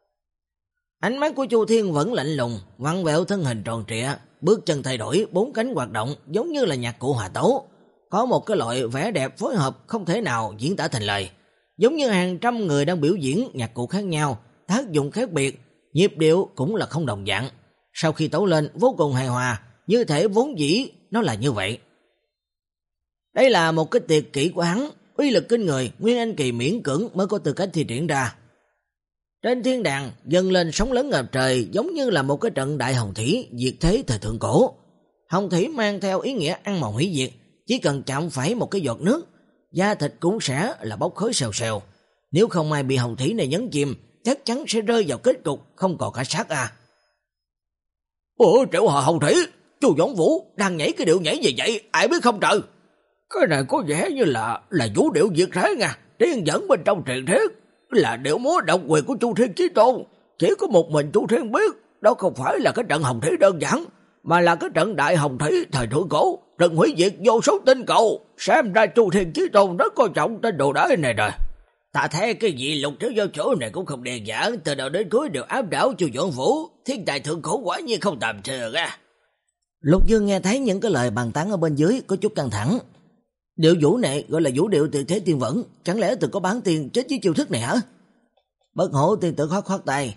Ánh mắt của Chu Thiên vẫn lạnh lùng, vặn vẹo thân hình tròn trịa, bước chân thay đổi, bốn cánh hoạt động giống như là nhạc cụ hòa tấu. Có một cái loại vẻ đẹp phối hợp không thể nào diễn tả thành lời, giống như hàng trăm người đang biểu diễn nhạc cụ khác nhau, tác dụng khác biệt, nhịp điệu cũng là không đồng dạng. Sau khi tấu lên vô cùng hài hòa, như thể vốn dĩ nó là như vậy. Đây là một cái tuyệt kỹ của hắn, uy lực kinh người, Nguyên Anh kỳ miễn cưỡng mới có tư cách thi triển ra. Trên thiên đàng dâng lên sóng lớn ngập trời, giống như là một cái trận đại hồng thủy diệt thế thời thượng cổ. Hồng thủy mang theo ý nghĩa ăn mòn hủy diệt, chỉ cần chạm phải một cái giọt nước, da thịt cũng sẽ là bốc khói xèo xèo. Nếu không ai bị hồng thủy này nhấn chìm, chắc chắn sẽ rơi vào kết cục không còn cả xác à. Ủa Triệu Hòa hồng thủy, Chu Dũng Vũ đang nhảy cái điệu nhảy gì vậy, ai biết không trời? Cái này có vẻ như là là vũ điệu diệt thế nha, tiên dẫn bên trong truyền thuyết, là điệu múa độc quyền của Chu Thiên Chí Tôn, chỉ có một mình Chu Thiên biết. Đó không phải là cái trận hồng thủy đơn giản, mà là cái trận đại hồng thủy thời thượng cổ, trận hủy diệt vô số tinh cầu. Xem ra Chu Thiên Chí Tôn rất coi trọng tên đồ đái này rồi. Ta thấy cái vị Lục Thiếu Giao Chỗ này cũng không đơn giản, từ đầu đến cuối đều áp đảo Chu Dũng Vũ, thiên tài thượng cổ quả nhiên không tầm thường à. Lục Dương nghe thấy những cái lời bàn tán ở bên dưới có chút căng thẳng. Điệu vũ này gọi là vũ điệu tuyệt thế tiên vẫn, chẳng lẽ từng có bán tiền chết với chiêu thức này hả? Bất Hủ Tiên Tử khoát khoát tay.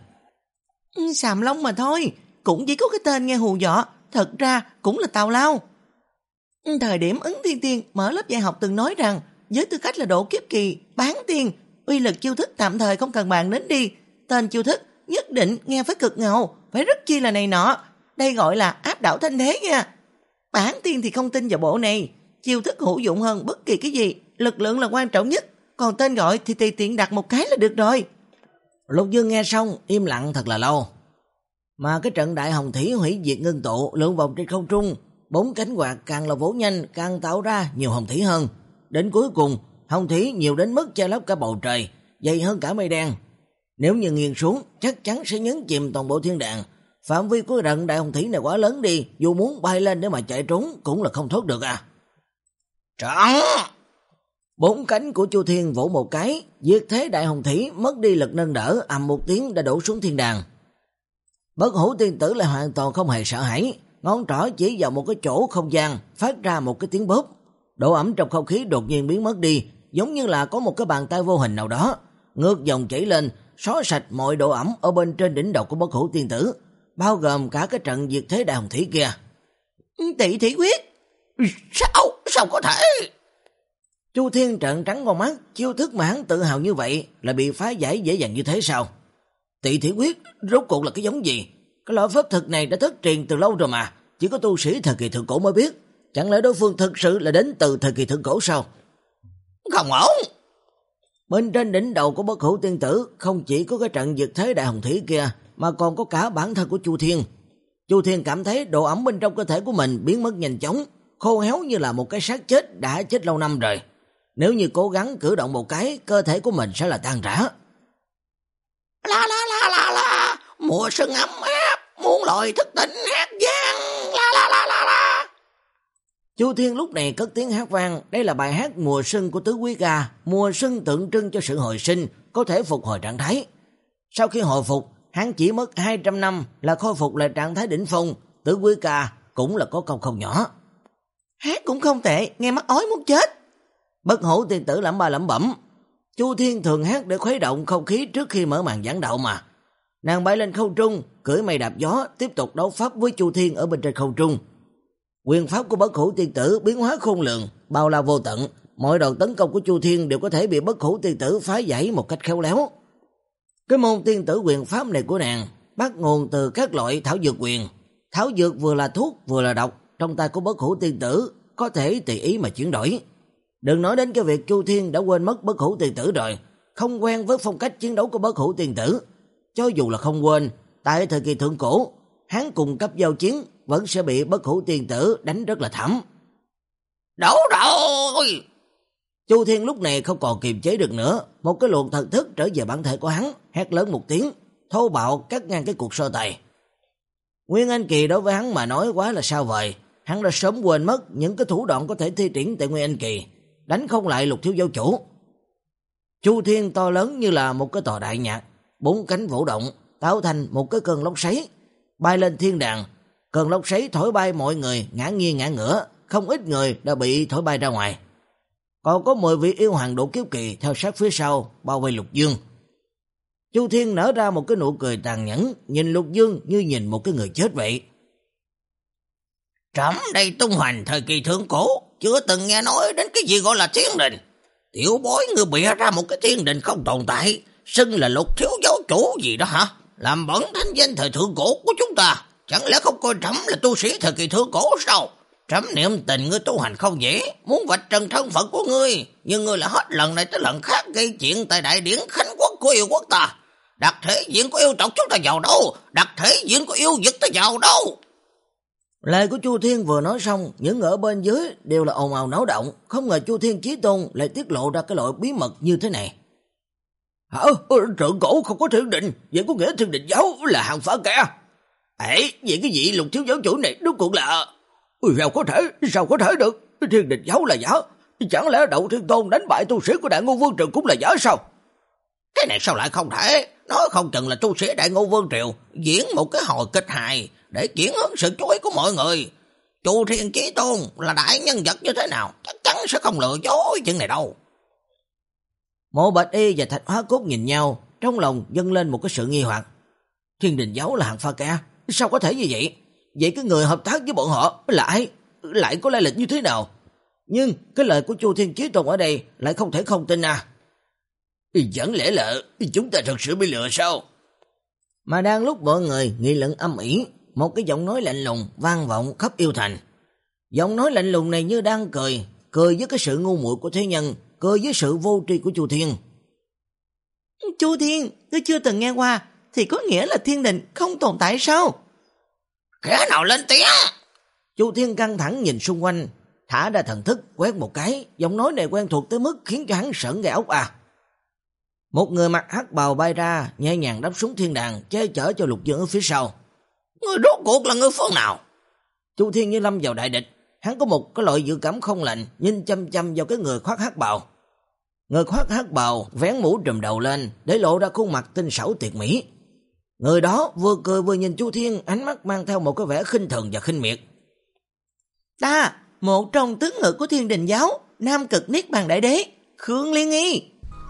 Xàm lông mà thôi, cũng chỉ có cái tên nghe hù dọa, thật ra cũng là tào lao. Thời điểm Ứng Tiên Tiên mở lớp dạy học từng nói rằng, với tư cách là độ kiếp kỳ, bán tiên, uy lực chiêu thức tạm thời không cần bàn đến đi. Tên chiêu thức nhất định nghe phải cực ngầu, phải rất chi là này nọ. Đây gọi là áp đảo thanh thế nha. Bán tiên thì không tin vào bộ này. Chiêu thức hữu dụng hơn bất kỳ cái gì, lực lượng là quan trọng nhất, còn tên gọi thì tùy tiện đặt một cái là được rồi. Lục Dương nghe xong im lặng thật là lâu. Mà cái trận đại hồng thủy hủy diệt ngưng tụ lượn vòng trên không trung, bốn cánh quạt càng là vỗ nhanh càng tạo ra nhiều hồng thủy hơn. Đến cuối cùng, hồng thủy nhiều đến mức che lấp cả bầu trời, dày hơn cả mây đen. Nếu như nghiêng xuống, chắc chắn sẽ nhấn chìm toàn bộ thiên đàng. Phạm vi của trận đại hồng thủy này quá lớn đi, dù muốn bay lên để mà chạy trốn cũng là không thoát được à. Trắng! Bốn cánh của Chu Thiên vỗ một cái, diệt thế đại hồng thủy mất đi lực nâng đỡ, ầm một tiếng đã đổ xuống thiên đàng. Bất Hủ Tiên Tử lại hoàn toàn không hề sợ hãi, ngón trỏ chỉ vào một cái chỗ không gian, phát ra một cái tiếng bóp. Độ ẩm trong không khí đột nhiên biến mất đi, giống như là có một cái bàn tay vô hình nào đó ngược dòng chảy lên, xóa sạch mọi độ ẩm ở bên trên đỉnh đầu của Bất Hủ Tiên Tử, bao gồm cả cái trận diệt thế đại hồng thủy kia. Tỷ thủy quyết. Sao? Sao có thể? Chu Thiên trợn trắng con mắt, chiêu thức mà hắn tự hào như vậy là bị phá giải dễ dàng như thế sao? Tị thủy quyết rốt cuộc là cái giống gì? Cái loại pháp thực này đã thất truyền từ lâu rồi mà, chỉ có tu sĩ thời kỳ thượng cổ mới biết. Chẳng lẽ đối phương thực sự là đến từ thời kỳ thượng cổ sao? Không ổn. Bên trên đỉnh đầu của Bất Hủ Tiên Tử không chỉ có cái trận diệt thế đại hồng thủy kia, mà còn có cả bản thân của Chu Thiên. Chu Thiên cảm thấy độ ẩm bên trong cơ thể của mình biến mất nhanh chóng, khô héo như là một cái xác chết đã chết lâu năm rồi. Nếu như cố gắng cử động một cái, cơ thể của mình sẽ là tan rã. La la la la la, mùa xuân ấm áp, muốn lòi thức tỉnh hát vang, la la la la la. Chu Thiên lúc này cất tiếng hát vang, đây là bài hát mùa xuân của Tứ Quý Ca. Mùa xuân tượng trưng cho sự hồi sinh, có thể phục hồi trạng thái. Sau khi hồi phục, hắn chỉ mất hai trăm năm là khôi phục lại trạng thái đỉnh phong. Tứ Quý Ca cũng là có công không nhỏ. Hát cũng không tệ, nghe mắt ói muốn chết. Bất Hủ Tiên Tử lẩm ba lẩm bẩm. Chu Thiên thường hát để khuấy động không khí trước khi mở màn giảng đạo mà. Nàng bay lên không trung, cưỡi mây đạp gió, tiếp tục đấu pháp với Chu Thiên ở bên trên không trung. Quyền pháp của Bất Hủ Tiên Tử biến hóa khôn lường, bao la vô tận, mọi đòn tấn công của Chu Thiên đều có thể bị Bất Hủ Tiên Tử phá giải một cách khéo léo. Cái môn tiên tử quyền pháp này của nàng bắt nguồn từ các loại thảo dược quyền. Thảo dược vừa là thuốc vừa là độc, trong tay của Bất Hủ Tiên Tử có thể tùy ý mà chuyển đổi. Đừng nói đến cái việc Chu Thiên đã quên mất Bất Hủ Tiên Tử rồi, không quen với phong cách chiến đấu của Bất Hủ Tiên Tử. Cho dù là không quên, tại thời kỳ thượng cổ, hắn cùng cấp giao chiến vẫn sẽ bị Bất Hủ Tiên Tử đánh rất là thảm. Đủ rồi! Chu Thiên lúc này không còn kiềm chế được nữa, một cái luồng thần thức trở về bản thể của hắn, hét lớn một tiếng, thô bạo cắt ngang cái cuộc so tài. Nguyên Anh Kỳ đối với hắn mà nói quá là sao vời, hắn đã sớm quên mất những cái thủ đoạn có thể thi triển tại Nguyên Anh Kỳ, đánh không lại Lục thiếu giáo chủ. Chu Thiên to lớn như là một cái tòa đại nhạc, bốn cánh vũ động, tạo thành một cái cơn lốc xoáy, bay lên thiên đàng. Cơn lốc xoáy thổi bay mọi người ngã nghiêng ngã ngửa, không ít người đã bị thổi bay ra ngoài. Còn có mười vị yêu hoàng độ kiếp kỳ theo sát phía sau, bao vây Lục Dương. Chu Thiên nở ra một cái nụ cười tàn nhẫn, nhìn Lục Dương như nhìn một cái người chết vậy. Trẫm đây tung hoành thời kỳ thượng cổ, chưa từng nghe nói đến cái gì gọi là thiên đình. Tiểu bối ngươi bịa ra một cái thiên đình không tồn tại, xưng là Lục thiếu giáo chủ gì đó hả? Làm bẩn thanh danh thời thượng cổ của chúng ta, chẳng lẽ không coi trẫm là tu sĩ thời kỳ thượng cổ sao? Trẫm niệm tình ngươi tu hành không dễ, muốn vạch trần thân phận của ngươi, nhưng ngươi là hết lần này tới lần khác gây chuyện tại đại điển khánh quốc của yêu quốc ta. Đặt thể diện của yêu tộc chúng ta vào đâu? Đặt thể diện của yêu vực ta vào đâu? Lời của Chu Thiên vừa nói xong, những ở bên dưới đều là ồn ào náo động, không ngờ Chu Thiên Chí Tôn lại tiết lộ ra cái loại bí mật như thế này. Hả? Thượng cổ không có thiên đình, vậy có nghĩa thiên đình giáo là hàng phá kẻ. Ấy, vậy cái vị Lục thiếu giáo chủ này đúng cuộc là... Sao có thể, sao có thể được? Thiên đình giáo là giả, chẳng lẽ Đậu Thiên Tôn đánh bại tu sĩ của Đại Ngô Vương Triều cũng là giả sao? Cái này sao lại không thể? Nói không chừng là tu sĩ Đại Ngô Vương Triều diễn một cái hồi kịch hài để chuyển hướng sự chú ý của mọi người. Chu Thiên Chí Tôn là đại nhân vật như thế nào, chắc chắn sẽ không lừa dối chuyện này đâu. Mộ Bạch Y và Thạch Hóa Cốt nhìn nhau, trong lòng dâng lên một cái sự nghi hoặc. Thiên đình giáo là hạng pha ca, sao có thể như vậy? Vậy cái người hợp tác với bọn họ là ai? Lại có lai lịch như thế nào? Nhưng cái lời của Chu Thiên Chí Tôn ở đây lại không thể không tin à. Chẳng lẽ là chúng ta thật sự bị lừa sao? Mà đang lúc mọi người nghị luận âm ỉ, một cái giọng nói lạnh lùng vang vọng khắp yêu thành. Giọng nói lạnh lùng này như đang cười, cười với cái sự ngu muội của thế nhân, cười với sự vô tri của Chu Thiên. Chu Thiên, ngươi chưa từng nghe qua, thì có nghĩa là thiên đình không tồn tại sao? Kẻ nào lên tiếng? Chu Thiên căng thẳng nhìn xung quanh, thả ra thần thức quét một cái, giọng nói này quen thuộc tới mức khiến cho hắn sởn gai ốc à. Một người mặc hắc bào bay ra, nhẹ nhàng đáp xuống thiên đàng, che chở cho Lục Dương ở phía sau. Người rốt cuộc là người phương nào? Chu Thiên như lâm vào đại địch, hắn có một cái loại dự cảm không lành, nhìn chăm chăm vào cái người khoác hắc bào. Người khoác hắc bào vén mũ trùm đầu lên, để lộ ra khuôn mặt tinh xảo tuyệt mỹ. Người đó vừa cười vừa nhìn Chu Thiên, ánh mắt mang theo một cái vẻ khinh thường và khinh miệt. Ta, một trong tứ ngự của thiên đình giáo, Nam Cực Niết Bàn Đại Đế, Khương Liên Nghi.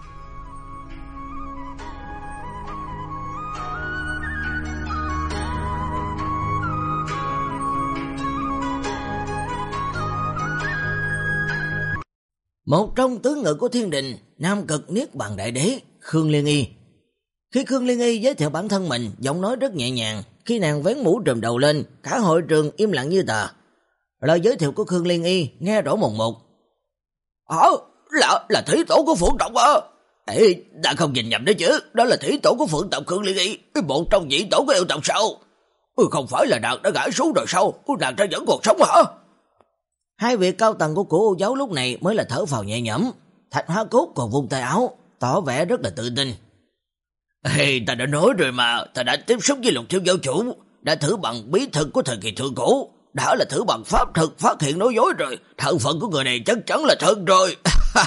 Một trong tứ ngự của thiên đình, Nam Cực Niết Bàn Đại Đế, Khương Liên Y. Khi Khương Liên Y giới thiệu bản thân mình, giọng nói rất nhẹ nhàng, khi nàng vén mũ trùm đầu lên, cả hội trường im lặng như tờ. Lời giới thiệu của Khương Liên Y nghe rõ mồn một. Ờ, là, là thủy tổ của Phượng tộc à? Ê, ta không nhìn nhầm đấy chứ, đó là thủy tổ của Phượng tộc Khương Liên Y, một trong vị tổ của yêu tộc sao? Ừ, không phải là nàng đã gã xuống rồi sao? Nàng ta vẫn còn sống hả? Hai vị cao tầng của Cửu U giáo lúc này mới là thở phào nhẹ nhõm. Thạch Hóa Cốt còn vung tay áo, tỏ vẻ rất là tự tin. Ê, ta đã nói rồi mà, ta đã tiếp xúc với Lục thiếu giáo chủ, đã thử bằng bí thực của thời kỳ thượng cổ, đã là thử bằng pháp thực phát hiện nói dối rồi, thân phận của người này chắc chắn là thật rồi.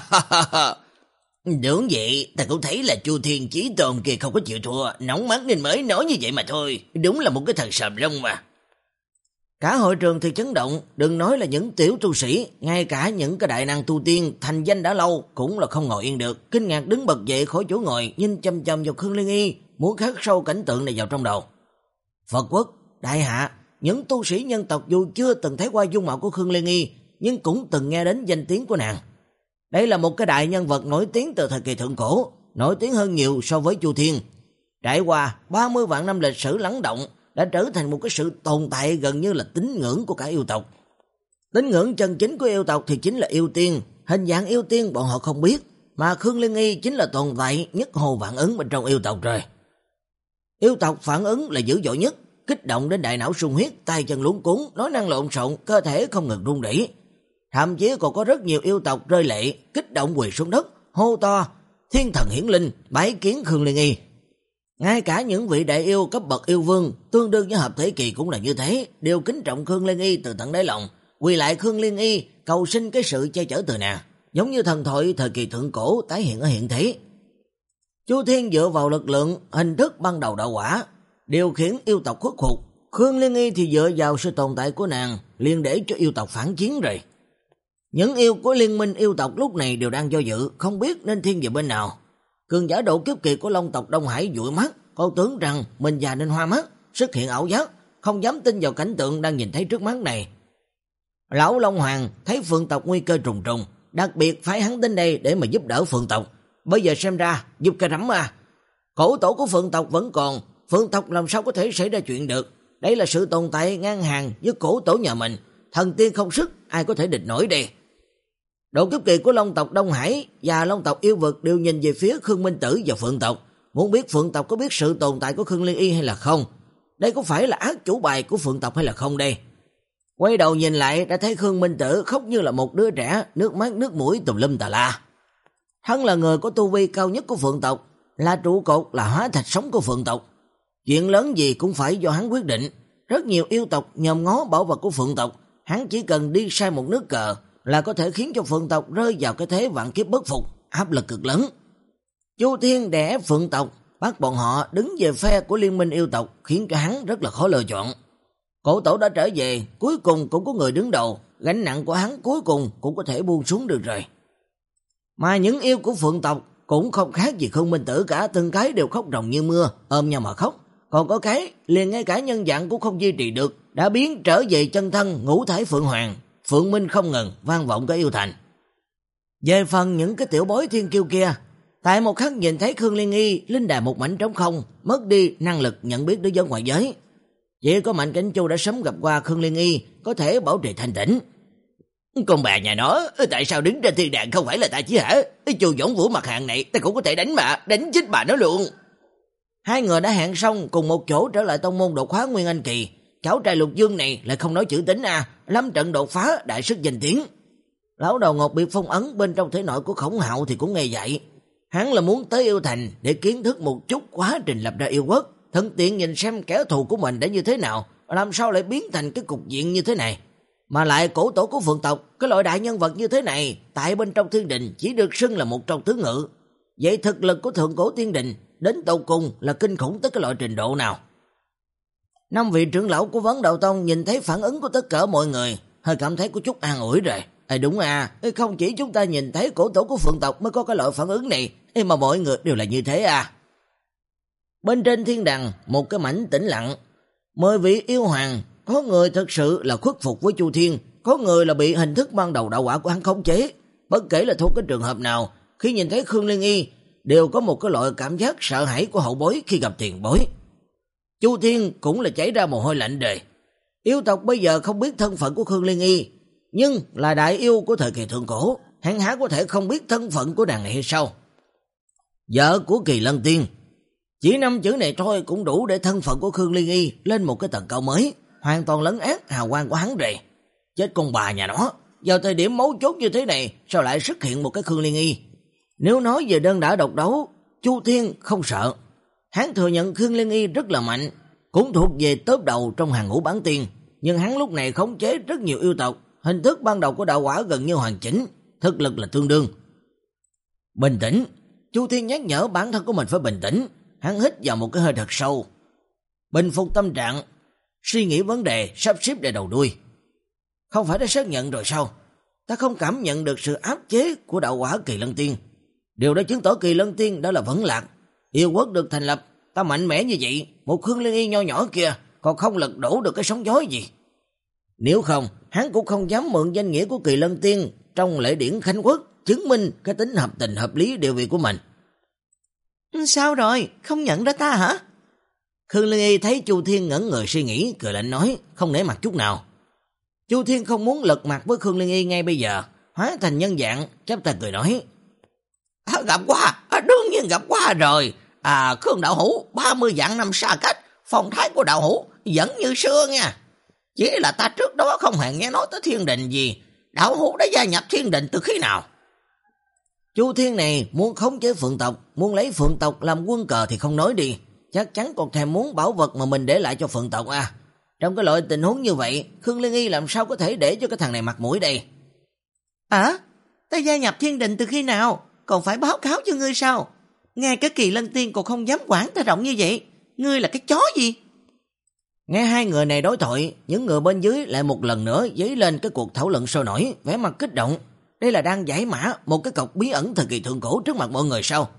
Đúng vậy, ta cũng thấy là Chu Thiên Chí Tôn kia không có chịu thua, nóng mắt nên mới nói như vậy mà thôi, đúng là một cái thằng sàm lông mà. Cả hội trường thì chấn động, đừng nói là những tiểu tu sĩ, ngay cả những cái đại năng tu tiên thành danh đã lâu cũng là không ngồi yên được, kinh ngạc đứng bật dậy khỏi chỗ ngồi, nhìn chăm chăm vào Khương Liên Y, muốn khắc sâu cảnh tượng này vào trong đầu. Phật quốc, đại hạ, những tu sĩ nhân tộc dù chưa từng thấy qua dung mạo của Khương Liên Y, nhưng cũng từng nghe đến danh tiếng của nàng. Đây là một cái đại nhân vật nổi tiếng từ thời kỳ thượng cổ, nổi tiếng hơn nhiều so với Chu Thiên. Trải qua ba mươi vạn năm lịch sử lắng động, đã trở thành một cái sự tồn tại gần như là tín ngưỡng của cả yêu tộc. Tín ngưỡng chân chính của yêu tộc thì chính là yêu tiên, hình dạng yêu tiên bọn họ không biết, mà Khương Liên Y chính là tồn tại nhất hồ vạn ứng bên trong yêu tộc rồi. Yêu tộc phản ứng là dữ dội nhất, kích động đến đại não sung huyết, tay chân luống cuống, nói năng lộn xộn, cơ thể không ngừng run rẩy. thậm chí còn có rất nhiều yêu tộc rơi lệ, kích động quỳ xuống đất, hô to, thiên thần hiển linh, bái kiến Khương Liên Y. Ngay cả những vị đại yêu cấp bậc yêu vương, tương đương với hợp thể kỳ cũng là như thế, đều kính trọng Khương Liên Y từ tận đáy lòng, quỳ lại Khương Liên Y, cầu xin cái sự che chở từ nàng, giống như thần thoại thời kỳ thượng cổ tái hiện ở hiện thế. Chu Thiên dựa vào lực lượng, hình thức ban đầu đạo quả, điều khiển yêu tộc khuất phục. Khương Liên Y thì dựa vào sự tồn tại của nàng, liền để cho yêu tộc phản chiến rồi. Những yêu của liên minh yêu tộc lúc này đều đang do dự, không biết nên thiên về bên nào. Cường giả độ kiếp kỳ của Long tộc Đông Hải dụi mắt, còn tưởng rằng mình già nên hoa mắt, xuất hiện ảo giác, không dám tin vào cảnh tượng đang nhìn thấy trước mắt này. Lão Long Hoàng thấy Phượng tộc nguy cơ trùng trùng, đặc biệt phái hắn đến đây để mà giúp đỡ Phượng tộc. Bây giờ xem ra giúp cái rắm à. Cổ tổ của Phượng tộc vẫn còn, Phượng tộc làm sao có thể xảy ra chuyện được. Đây là sự tồn tại ngang hàng với cổ tổ nhà mình, thần tiên không sức, ai có thể địch nổi đây. Độ kiếp kỳ của Long tộc Đông Hải và Long tộc yêu vực đều nhìn về phía Khương Minh Tử và Phượng tộc, muốn biết Phượng tộc có biết sự tồn tại của Khương Liên Y hay là không. Đây có phải là ác chủ bài của Phượng tộc hay là không đây? Quay đầu nhìn lại đã thấy Khương Minh Tử khóc như là một đứa trẻ, nước mắt nước mũi tùm lum tà la. Hắn là người có tu vi cao nhất của Phượng tộc, là trụ cột, là hóa thạch sống của Phượng tộc. Chuyện lớn gì cũng phải do hắn quyết định. Rất nhiều yêu tộc nhòm ngó bảo vật của Phượng tộc, hắn chỉ cần đi sai một nước cờ là có thể khiến cho Phượng tộc rơi vào cái thế vạn kiếp bất phục, áp lực cực lớn. Chu Thiên đè Phượng tộc, bắt bọn họ đứng về phe của liên minh yêu tộc, khiến cho hắn rất là khó lựa chọn. Cổ tổ đã trở về, cuối cùng cũng có người đứng đầu, gánh nặng của hắn cuối cùng cũng có thể buông xuống được rồi. Mà những yêu của Phượng tộc cũng không khác gì Khương Minh Tử cả, từng cái đều khóc ròng như mưa, ôm nhau mà khóc. Còn có cái liền ngay cả nhân dạng cũng không duy trì được, đã biến trở về chân thân ngũ thái Phượng Hoàng, Phượng Minh không ngừng vang vọng cả yêu thành. Về phần những cái tiểu bối thiên kiêu kia, tại một khắc nhìn thấy Khương Liên Y linh đài một mảnh trống không, mất đi năng lực nhận biết đối với ngoại giới. Chỉ có Mạnh Cảnh Chu đã sớm gặp qua Khương Liên Y, có thể bảo trì thanh tĩnh. Con bà nhà nó, tại sao đứng trên thiên đàng không phải là ta chứ hả? Chu Dõng Vũ mặt hàng này ta cũng có thể đánh mà, đánh chết bà nó luôn. Hai người đã hẹn xong cùng một chỗ trở lại tông môn đột phá Nguyên Anh kỳ. Cháu trai Lục Dương này lại không nói chữ tính à, lâm trận đột phá đại sức danh tiếng. Lão đầu ngọc bị phong ấn bên trong thể nội của Khổng Hạo thì cũng nghe vậy. Hắn là muốn tới yêu thành để kiến thức một chút quá trình lập ra yêu quốc, thân tiện nhìn xem kẻ thù của mình đã như thế nào, làm sao lại biến thành cái cục diện như thế này. Mà lại cổ tổ của Phượng tộc, cái loại đại nhân vật như thế này, tại bên trong thiên đình chỉ được xưng là một trong tứ ngự. Vậy thực lực của thượng cổ thiên đình đến tột cùng là kinh khủng tới cái loại trình độ nào? Năm vị trưởng lão của Vấn Đạo Tông nhìn thấy phản ứng của tất cả mọi người, hơi cảm thấy có chút an ủi rồi. Ê đúng à, không chỉ chúng ta nhìn thấy cổ tổ của Phượng tộc mới có cái loại phản ứng này, mà mọi người đều là như thế à. Bên trên thiên đàng, một cái mảnh tĩnh lặng. Mười vị yêu hoàng, có người thật sự là khuất phục với Chu Thiên, có người là bị hình thức ban đầu đạo quả của hắn khống chế. Bất kể là thuộc cái trường hợp nào, khi nhìn thấy Khương Liên Y, đều có một cái loại cảm giác sợ hãi của hậu bối khi gặp tiền bối. Chu Thiên cũng là chảy ra mồ hôi lạnh đời. Yêu tộc bây giờ không biết thân phận của Khương Liên Y, nhưng là đại yêu của thời kỳ thượng cổ, hắn há có thể không biết thân phận của nàng này hay sao? Vợ của Kỳ Lân Tiên. Chỉ năm chữ này thôi cũng đủ để thân phận của Khương Liên Y lên một cái tầng cao mới, hoàn toàn lấn át hào quang của hắn rồi. Chết con bà nhà nó, vào thời điểm mấu chốt như thế này, sao lại xuất hiện một cái Khương Liên Y? Nếu nói về đơn đả độc đấu, Chu Thiên không sợ. Hắn thừa nhận Khương Liên Y rất là mạnh, cũng thuộc về tốp đầu trong hàng ngũ bán tiên, nhưng hắn lúc này khống chế rất nhiều yêu tộc, hình thức ban đầu của đạo quả gần như hoàn chỉnh, thực lực là tương đương. Bình tĩnh, Chu Thiên nhắc nhở bản thân của mình phải bình tĩnh, hắn hít vào một cái hơi thật sâu, bình phục tâm trạng, suy nghĩ vấn đề, sắp xếp để đầu đuôi. Không phải đã xác nhận rồi sao? Ta không cảm nhận được sự áp chế của đạo quả Kỳ Lân Tiên. Điều đó chứng tỏ Kỳ Lân Tiên đã là vẫn lạc. Yêu quốc được thành lập, ta mạnh mẽ như vậy, một Khương Liên Y nho nhỏ kia còn không lật đổ được cái sóng gió gì. Nếu không, hắn cũng không dám mượn danh nghĩa của Kỳ Lân Tiên trong lễ điển Khánh Quốc, chứng minh cái tính hợp tình hợp lý địa vị của mình. Sao rồi, không nhận ra ta hả? Khương Liên Y thấy Chu Thiên ngẩn người suy nghĩ, cười lạnh nói, không nể mặt chút nào. Chu Thiên không muốn lật mặt với Khương Liên Y ngay bây giờ, hóa thành nhân dạng, chắp tay cười nói, à, gặp qua, à, đương nhiên gặp qua rồi. À, Khương đạo hữu, ba mươi vạn năm xa cách, phong thái của đạo hữu vẫn như xưa nha. Chỉ là ta trước đó không hề nghe nói tới thiên đình gì, Đạo hữu đã gia nhập thiên đình từ khi nào? Chu Thiên này muốn khống chế Phượng tộc, muốn lấy Phượng tộc làm quân cờ thì không nói đi, chắc chắn còn thèm muốn bảo vật mà mình để lại cho Phượng tộc à. Trong cái loại tình huống như vậy, Khương Liên Y làm sao có thể để cho cái thằng này mặt mũi đây? À, ta gia nhập thiên đình từ khi nào? Còn phải báo cáo cho ngươi sao? Ngay cả Kỳ Lân Tiên còn không dám quản ta rộng như vậy. Ngươi là cái chó gì? Nghe hai người này đối thoại, những người bên dưới lại một lần nữa dấy lên cái cuộc thảo luận sôi nổi, vẻ mặt kích động. Đây là đang giải mã một cái cọc bí ẩn thời kỳ thượng cổ trước mặt mọi người sao?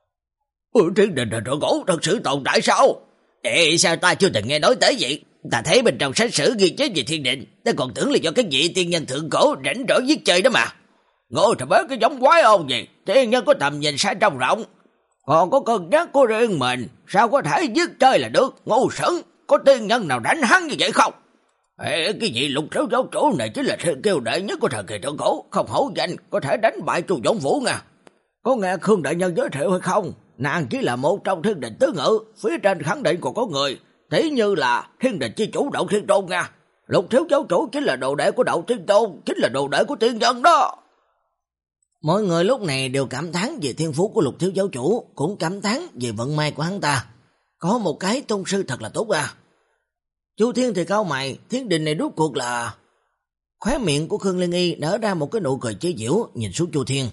Ừ, thiên đình thượng cổ thật sự tồn tại sao? Ê, sao ta chưa từng nghe nói tới vậy? Ta thấy bên trong sách sử ghi chép về thiên đình, ta còn tưởng là do các vị tiên nhân thượng cổ rảnh rỗi giết chơi đó mà. Ngô thì bớt cái giống quái ông gì, tiên nhân có tầm nhìn xa trông rộng, còn có cân nhắc của riêng mình, sao có thể giết chơi là được? Ngu xuẩn, có tiên nhân nào đánh hắn như vậy không? Ê, cái vị Lục Thiếu giáo chủ này chính là thiên kiêu đệ nhất của thời kỳ thượng cổ, không hổ danh có thể đánh bại Chu Dũng Vũ nha. Có nghe Khương đại nhân giới thiệu hay không? Nàng chỉ là một trong thiên đình tứ ngự, phía trên khẳng định còn có người, tỷ như là thiên đình chi chủ Đậu Thiên Tôn nha. Lục Thiếu giáo chủ chính là đồ đệ của Đậu Thiên Tôn, chính là đồ đệ của tiên nhân đó. Mọi người lúc này đều cảm thán về thiên phú của Lục Thiếu giáo chủ, cũng cảm thán về vận may của hắn ta. Có một cái tôn sư thật là tốt à. Chu Thiên thì cau mày, thiên đình này rốt cuộc là... Khóe miệng của Khương Liên Y nở ra một cái nụ cười chế giễu, nhìn xuống Chu Thiên.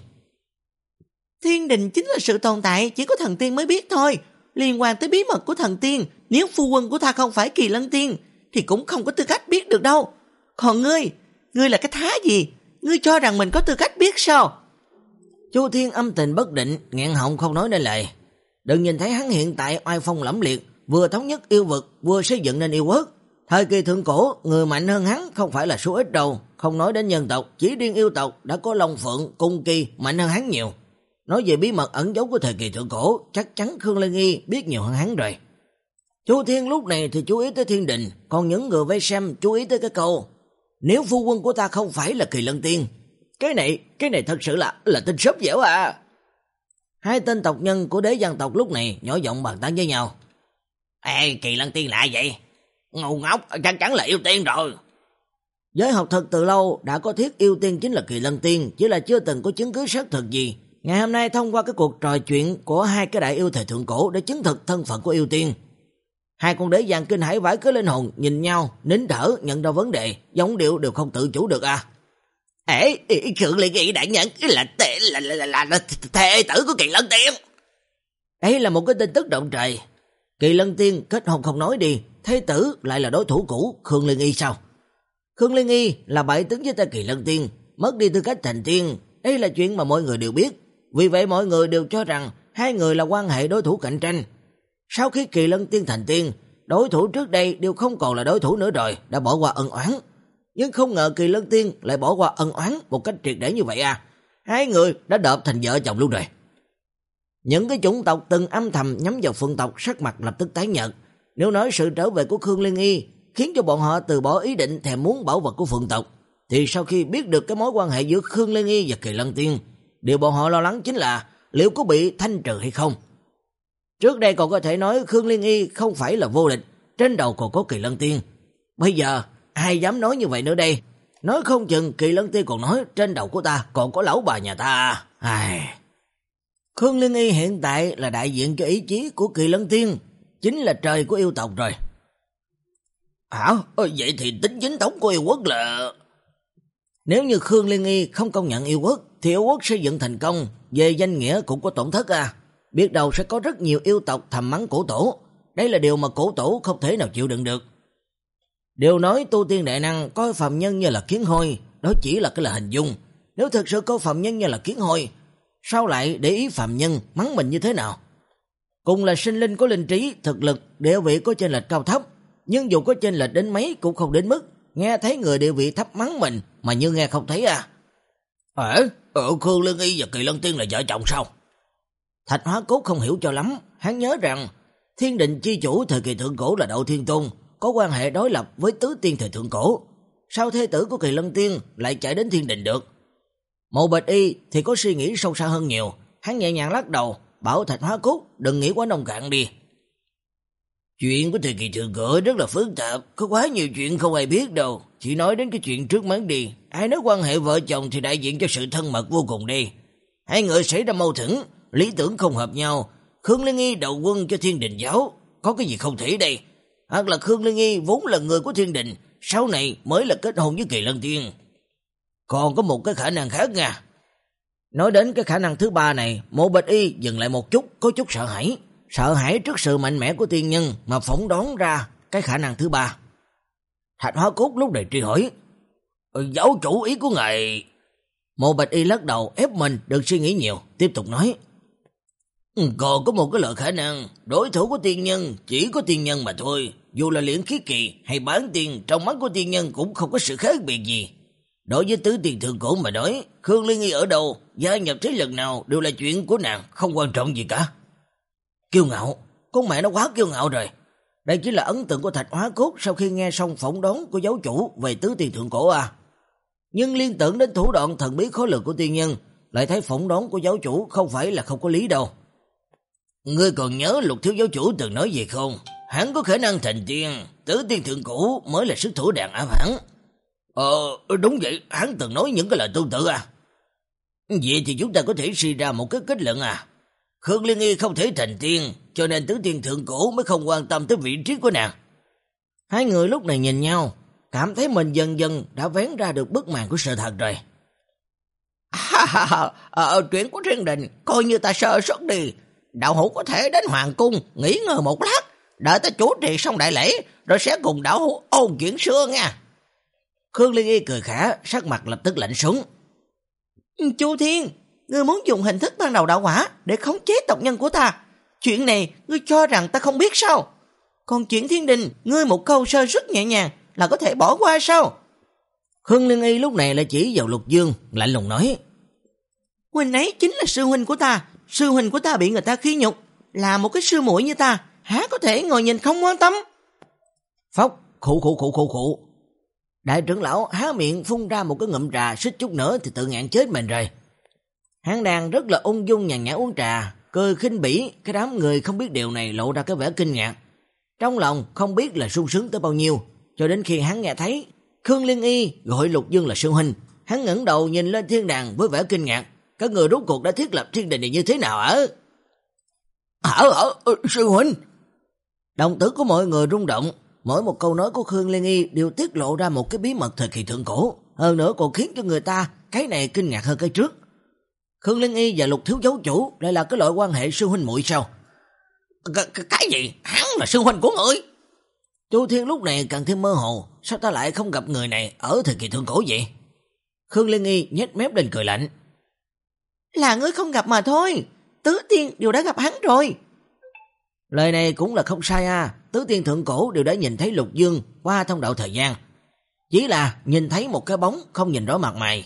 Thiên đình chính là sự tồn tại chỉ có thần tiên mới biết thôi. Liên quan tới bí mật của thần tiên, nếu phu quân của ta không phải Kỳ Lân Tiên thì cũng không có tư cách biết được đâu. Còn ngươi, ngươi là cái thá gì? Ngươi cho rằng mình có tư cách biết sao? Chu Thiên âm tình bất định, nghẹn họng không nói nên lời. Đừng nhìn thấy hắn hiện tại oai phong lẫm liệt, vừa thống nhất yêu vực, vừa xây dựng nên yêu quốc. Thời kỳ thượng cổ, người mạnh hơn hắn không phải là số ít đâu, không nói đến nhân tộc, chỉ riêng yêu tộc đã có Long Phượng, Cung Kỳ mạnh hơn hắn nhiều. Nói về bí mật ẩn giấu của thời kỳ thượng cổ, chắc chắn Khương Liên Y biết nhiều hơn hắn rồi. Chu Thiên lúc này thì chú ý tới thiên đình, còn những người vây xem chú ý tới cái câu: nếu phu quân của ta không phải là Kỳ Lân Tiên. Cái này, cái này thật sự là là tin sớp dẻo à. Hai tên tộc nhân của đế dân tộc lúc này nhỏ giọng bàn tán với nhau. Ê, Kỳ Lân Tiên lạ vậy? Ngu ngốc, chắc chắn là yêu tiên rồi. Giới học thuật từ lâu đã có thiết yêu tiên chính là Kỳ Lân Tiên, chỉ là chưa từng có chứng cứ xác thực gì. Ngày hôm nay thông qua cái cuộc trò chuyện của hai cái đại yêu thời thượng cổ để chứng thực thân phận của yêu tiên. Hai con đế giang kinh hãi vãi cái linh hồn, nhìn nhau, nín thở, nhận ra vấn đề, giọng điệu đều không tự chủ được à. Ê, Khương Liên Y đại nhân là tệ là là, là, là, là thê tử của Kỳ Lân Tiên. Đây là một cái tin tức động trời. Kỳ Lân Tiên kết hôn không nói đi, thế tử lại là đối thủ cũ Khương Liên Y sao? Khương Liên Y là bại tướng với ta Kỳ Lân Tiên, mất đi tư cách thành tiên. Đây là chuyện mà mọi người đều biết. Vì vậy mọi người đều cho rằng hai người là quan hệ đối thủ cạnh tranh. Sau khi Kỳ Lân Tiên thành tiên, đối thủ trước đây đều không còn là đối thủ nữa rồi, đã bỏ qua ân oán. Nhưng không ngờ Kỳ Lân Tiên lại bỏ qua ân oán một cách triệt để như vậy à. Hai người đã đợp thành vợ chồng luôn rồi. Những cái chủng tộc từng âm thầm nhắm vào Phượng tộc sắc mặt lập tức tái nhợt. Nếu nói sự trở về của Khương Liên Y khiến cho bọn họ từ bỏ ý định thèm muốn bảo vật của Phượng tộc, thì sau khi biết được cái mối quan hệ giữa Khương Liên Y và Kỳ Lân Tiên, điều bọn họ lo lắng chính là liệu có bị thanh trừ hay không. Trước đây còn có thể nói Khương Liên Y không phải là vô địch, trên đầu còn có Kỳ Lân Tiên. Bây giờ ai dám nói như vậy nữa đây? Nói không chừng Kỳ Lân Tiên còn nói trên đầu của ta còn có lão bà nhà ta. Ai... Khương Liên Y hiện tại là đại diện cho ý chí của Kỳ Lân Tiên, chính là trời của yêu tộc rồi. Hả? Vậy thì tính chính thống của yêu quốc là... Nếu như Khương Liên Y không công nhận yêu quốc, thì yêu quốc xây dựng thành công, về danh nghĩa cũng có tổn thất à. Biết đâu sẽ có rất nhiều yêu tộc thầm mắng cổ tổ. Đây là điều mà cổ tổ không thể nào chịu đựng được. Điều nói tu tiên đại năng coi phàm nhân như là kiến hôi, đó chỉ là cái là hình dung. Nếu thực sự coi phàm nhân như là kiến hôi, sao lại để ý phàm nhân mắng mình như thế nào? Cùng là sinh linh có linh trí, thực lực, địa vị có chênh lệch cao thấp, nhưng dù có chênh lệch đến mấy cũng không đến mức nghe thấy người địa vị thấp mắng mình mà như nghe không thấy à. Ờ, ở Khương Liên Y và Kỳ Lân Tiên là vợ chồng sao? Thạch Hóa Cốt không hiểu cho lắm, hắn nhớ rằng thiên định chi chủ thời kỳ thượng cổ là Đậu Thiên Tôn, có quan hệ đối lập với tứ tiên thời thượng cổ. Sao thế tử của Kỳ Lân Tiên lại chạy đến thiên định được? Mộ Bạch Y thì có suy nghĩ sâu xa hơn nhiều, hắn nhẹ nhàng lắc đầu, bảo Thạch Hóa Cốt đừng nghĩ quá nông cạn đi. Chuyện của thời kỳ thượng cổ rất là phức tạp, có quá nhiều chuyện không ai biết đâu. Chỉ nói đến cái chuyện trước mắt đi, ai nói quan hệ vợ chồng thì đại diện cho sự thân mật vô cùng đi. Hai người xảy ra mâu thuẫn, lý tưởng không hợp nhau, Khương Liên Nghi đầu quân cho Thiên Đình giáo, có cái gì không thể đây? Hoặc là Khương Liên Nghi vốn là người của Thiên Đình, sau này mới là kết hôn với Kỳ Lân Tiên. Còn có một cái khả năng khác nha. Nói đến cái khả năng thứ ba này, Mộ Bạch Y dừng lại một chút, có chút sợ hãi. Sợ hãi trước sự mạnh mẽ của tiên nhân mà phỏng đoán ra cái khả năng thứ ba. Thạch Hóa Cốt lúc này truy hỏi, giáo chủ ý của ngài... Mộ Bạch Y lắc đầu ép mình đừng suy nghĩ nhiều, tiếp tục nói. Còn có một cái loại khả năng, đối thủ của tiên nhân chỉ có tiên nhân mà thôi. Dù là Liễn Khí Kỳ hay bán tiên, trong mắt của tiên nhân cũng không có sự khác biệt gì. Đối với tứ tiền thượng cổ mà nói, Khương Liên Nghi ở đâu, gia nhập thế lực nào đều là chuyện của nàng, không quan trọng gì cả. Kiêu ngạo, con mẹ nó quá kiêu ngạo rồi. Đây chỉ là ấn tượng của Thạch Hóa Cốt sau khi nghe xong phỏng đoán của giáo chủ về tứ tiền thượng cổ à. Nhưng liên tưởng đến thủ đoạn thần bí khó lường của tiên nhân, lại thấy phỏng đoán của giáo chủ không phải là không có lý đâu. Ngươi còn nhớ Lục thiếu giáo chủ từng nói gì không? Hắn có khả năng thành tiên, tứ tiên thượng cổ mới là sức thủ đàn áp hắn. Ờ, đúng vậy, hắn từng nói những cái lời tương tự à. Vậy thì chúng ta có thể suy ra một cái kết luận à. Khương Liên Nghi không thể thành tiên, cho nên tứ tiên thượng cổ mới không quan tâm tới vị trí của nàng. Hai người lúc này nhìn nhau, cảm thấy mình dần dần đã vén ra được bức màn của sự thật rồi. Ha ha ha, ờ, chuyện của Thiên Đình, coi như ta sơ suất đi. Đạo hữu có thể đến hoàng cung, nghỉ ngơi một lát, đợi ta chủ trì xong đại lễ, rồi sẽ cùng đạo hữu ôn chuyện xưa nha. Khương Liên Y cười khả, sắc mặt lập tức lạnh xuống. Chu Thiên, ngươi muốn dùng hình thức ban đầu đạo quả để khống chế tộc nhân của ta. Chuyện này ngươi cho rằng ta không biết sao? Còn chuyện Thiên Đình, ngươi một câu sơ suất nhẹ nhàng là có thể bỏ qua sao? Khương Liên Y lúc này lại chỉ vào Lục Dương, lạnh lùng nói. Huynh ấy chính là sư huynh của ta, sư huynh của ta bị người ta khí nhục, là một cái sư muội như ta, há có thể ngồi nhìn không quan tâm? Phốc, khụ khụ khụ khụ khụ. Đại trưởng lão há miệng phun ra một cái ngụm trà, xích chút nữa thì tự ngạn chết mình rồi. Hắn đang rất là ung dung nhàn nhã uống trà, cười khinh bỉ, cái đám người không biết điều này lộ ra cái vẻ kinh ngạc. Trong lòng không biết là sung sướng tới bao nhiêu, cho đến khi hắn nghe thấy Khương Liên Y gọi Lục Dương là sư huynh, hắn ngẩng đầu nhìn lên thiên đàng với vẻ kinh ngạc. Các người rốt cuộc đã thiết lập thiên đình này như thế nào ở? Ở ở, ở sư huynh. Đồng tử của mọi người rung động, mỗi một câu nói của Khương Liên Y đều tiết lộ ra một cái bí mật thời kỳ thượng cổ, hơn nữa còn khiến cho người ta cái này kinh ngạc hơn cái trước. Khương Liên Y và Lục thiếu giáo chủ lại là cái loại quan hệ sư huynh muội sao? C- cái gì? Hắn là sư huynh của ngươi? Chu Thiên lúc này càng thêm mơ hồ, sao ta lại không gặp người này ở thời kỳ thượng cổ vậy? Khương Liên Y nhếch mép lên cười lạnh. Là ngươi không gặp mà thôi, tứ tiên đều đã gặp hắn rồi. Lời này cũng là không sai à, tứ tiên thượng cổ đều đã nhìn thấy Lục Dương qua thông đạo thời gian. Chỉ là nhìn thấy một cái bóng, không nhìn rõ mặt mày.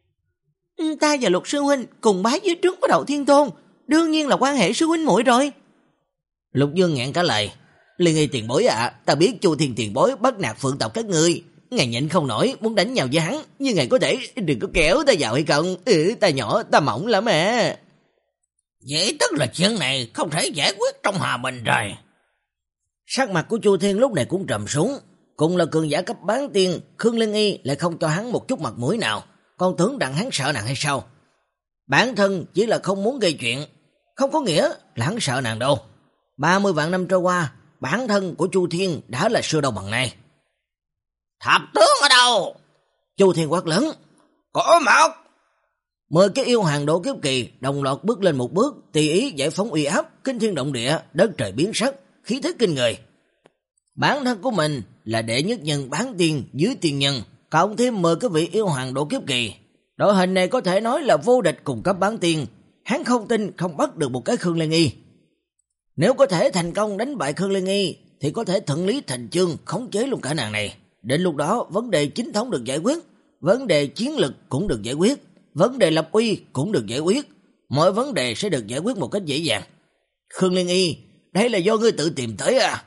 Ta và Lục sư huynh cùng bái dưới trướng của Đậu Thiên Tôn, đương nhiên là quan hệ sư huynh muội rồi. Lục Dương ngẹn cả lời. Liên Y tiền bối ạ, à, ta biết Chu Thiên tiền bối bắt nạt phượng tộc các ngươi. Ngài nhịn không nổi, muốn đánh nhau với hắn, nhưng ngài có thể đừng có kéo ta vào hay không? Ừ, ta nhỏ, ta mỏng lắm à. Vậy tức là chuyện này không thể giải quyết trong hòa bình rồi. Sắc mặt của Chu Thiên lúc này cũng trầm xuống. Cùng là cường giả cấp bán tiên, Khương Liên Y lại không cho hắn một chút mặt mũi nào, còn tưởng rằng hắn sợ nàng hay sao? Bản thân chỉ là không muốn gây chuyện, không có nghĩa là hắn sợ nàng đâu. ba mươi vạn năm trôi qua, bản thân của Chu Thiên đã là xưa đâu bằng nay. Thập tướng ở đâu? Chu Thiên quát lớn. Có mặt. Mười cái yêu hoàng độ kiếp kỳ đồng loạt bước lên một bước, tùy ý giải phóng uy áp, kinh thiên động địa, đất trời biến sắc, khí thế kinh người. Bản thân của mình là đệ nhất nhân bán tiên dưới tiên nhân, cộng thêm mười cái vị yêu hoàng độ kiếp kỳ. Đội hình này có thể nói là vô địch cùng cấp bán tiên, hắn không tin không bắt được một cái Khương Liên Y. Nếu có thể thành công đánh bại Khương Liên Y thì có thể thuận lý thành chương khống chế luôn cả nàng này. Đến lúc đó vấn đề chính thống được giải quyết, vấn đề chiến lực cũng được giải quyết, vấn đề lập uy cũng được giải quyết, mọi vấn đề sẽ được giải quyết một cách dễ dàng. Khương Liên Y, đây là do ngươi tự tìm tới à?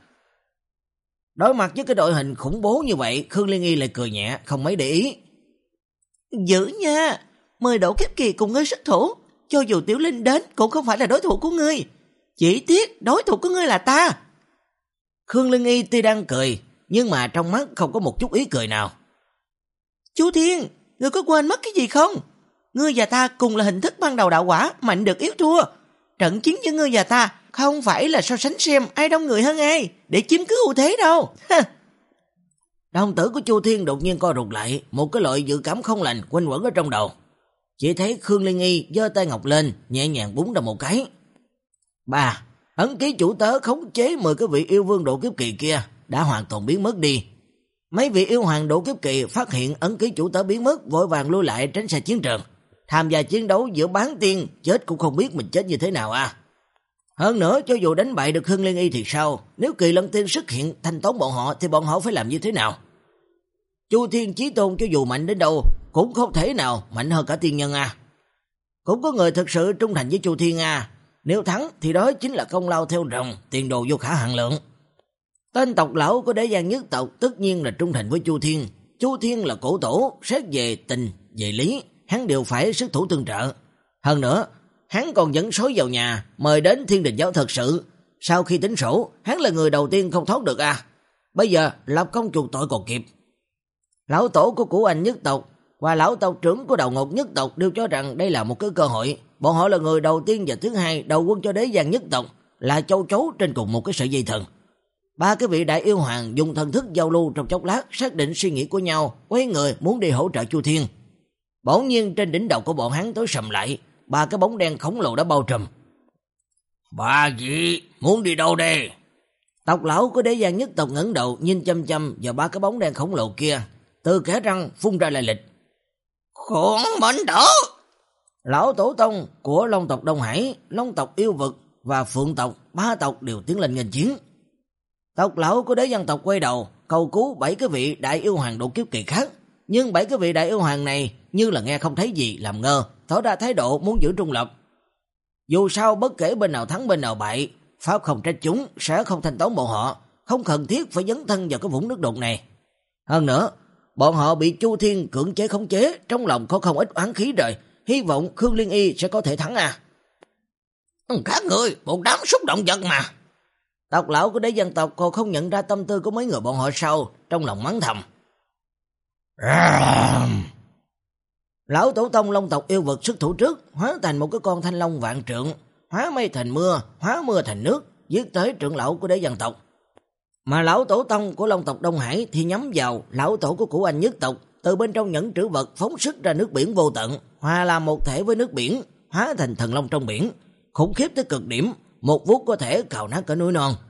Đối mặt với cái đội hình khủng bố như vậy, Khương Liên Y lại cười nhẹ, không mấy để ý. Dữ nha, mời độ kiếp kỳ cùng ngươi xuất thủ, cho dù Tiểu Linh đến cũng không phải là đối thủ của ngươi. Chỉ tiếc đối thủ của ngươi là ta. Khương Linh Y tuy đang cười, nhưng mà trong mắt không có một chút ý cười nào. Chu Thiên, ngươi có quên mất cái gì không? Ngươi và ta cùng là hình thức ban đầu đạo quả, mạnh được yếu thua. Trận chiến với ngươi và ta không phải là so sánh xem ai đông người hơn ai, để chiếm cứ ưu thế đâu. Đồng tử của Chu Thiên đột nhiên co rụt lại, một cái loại dự cảm không lành quanh quẩn ở trong đầu. Chỉ thấy Khương Linh Y giơ tay ngọc lên, nhẹ nhàng búng ra một cái. Ba, ấn ký chủ tớ khống chế mười cái vị yêu vương độ kiếp kỳ kia đã hoàn toàn biến mất đi. Mấy vị yêu hoàng độ kiếp kỳ phát hiện ấn ký chủ tớ biến mất, vội vàng lui lại tránh xa chiến trường. Tham gia chiến đấu giữa bán tiên, chết cũng không biết mình chết như thế nào à. Hơn nữa, cho dù đánh bại được Khương Linh Y thì sao? Nếu Kỳ Lân Tiên xuất hiện thanh toán bọn họ thì bọn họ phải làm như thế nào? Chu Thiên chí tôn cho dù mạnh đến đâu cũng không thể nào mạnh hơn cả tiên nhân à. Cũng có người thực sự trung thành với Chu Thiên à. Nếu thắng thì đó chính là công lao theo rồng, tiền đồ vô khả hạn lượng. Tên tộc lão của Đế Giang nhất tộc tất nhiên là trung thành với Chu Thiên. Chu Thiên là cổ tổ, xét về tình, về lý, hắn đều phải sức thủ tương trợ. Hơn nữa, hắn còn dẫn sói vào nhà, mời đến Thiên Đình Giáo thật sự. Sau khi tính sổ, hắn là người đầu tiên không thoát được à. Bây giờ lập công chuộc tội còn kịp. Lão tổ của Cửu Anh nhất tộc và lão tộc trưởng của Đầu Ngọc nhất tộc đều cho rằng đây là một cái cơ hội. Bọn họ là người đầu tiên và thứ hai đầu quân cho Đế Giang nhất tộc, là châu chấu trên cùng một cái sợi dây thần. Ba cái vị đại yêu hoàng dùng thần thức giao lưu trong chốc lát, xác định suy nghĩ của nhau, quay người muốn đi hỗ trợ Chu Thiên. Bỗng nhiên trên đỉnh đầu của bọn hắn tối sầm lại, ba cái bóng đen khổng lồ đã bao trùm. Ba vị muốn đi đâu đây? Tộc lão của Đế Giang nhất tộc ngẩng đầu nhìn chăm chăm vào ba cái bóng đen khổng lồ kia, từ kẽ răng phun ra lại lịch. Khổng mệnh đỡ! Lão tổ tông của Long tộc Đông Hải, Long tộc yêu vực và Phượng tộc, ba tộc đều tiến lên nghênh chiến. Tộc lão của Đế Giang tộc quay đầu cầu cứu bảy cái vị đại yêu hoàng độ kiếp kỳ khác, nhưng bảy cái vị đại yêu hoàng này như là nghe không thấy gì, làm ngơ, tỏ ra thái độ muốn giữ trung lập. Dù sao bất kể bên nào thắng bên nào bại, pháp không trách chúng sẽ không thanh toán bọn họ, không cần thiết phải dấn thân vào cái vũng nước đục này. Hơn nữa, bọn họ bị Chu Thiên cưỡng chế khống chế, trong lòng có không ít oán khí rồi, hy vọng Khương Liên Y sẽ có thể thắng à. Các người, một đám xúc động vật mà. Tộc lão của Đế Giang tộc còn không nhận ra tâm tư của mấy người bọn họ sau, trong lòng mắng thầm. Lão tổ tông Long tộc yêu vực xuất thủ trước, hóa thành một cái con thanh long vạn trượng, hóa mây thành mưa, hóa mưa thành nước, giết tới trưởng lão của Đế Giang tộc. Mà lão tổ tông của Long tộc Đông Hải thì nhắm vào lão tổ của Cửu Anh nhất tộc, từ bên trong nhẫn trữ vật phóng xuất ra nước biển vô tận, hòa làm một thể với nước biển, hóa thành thần long trong biển, khủng khiếp tới cực điểm, một vuốt có thể cào nát cả núi non.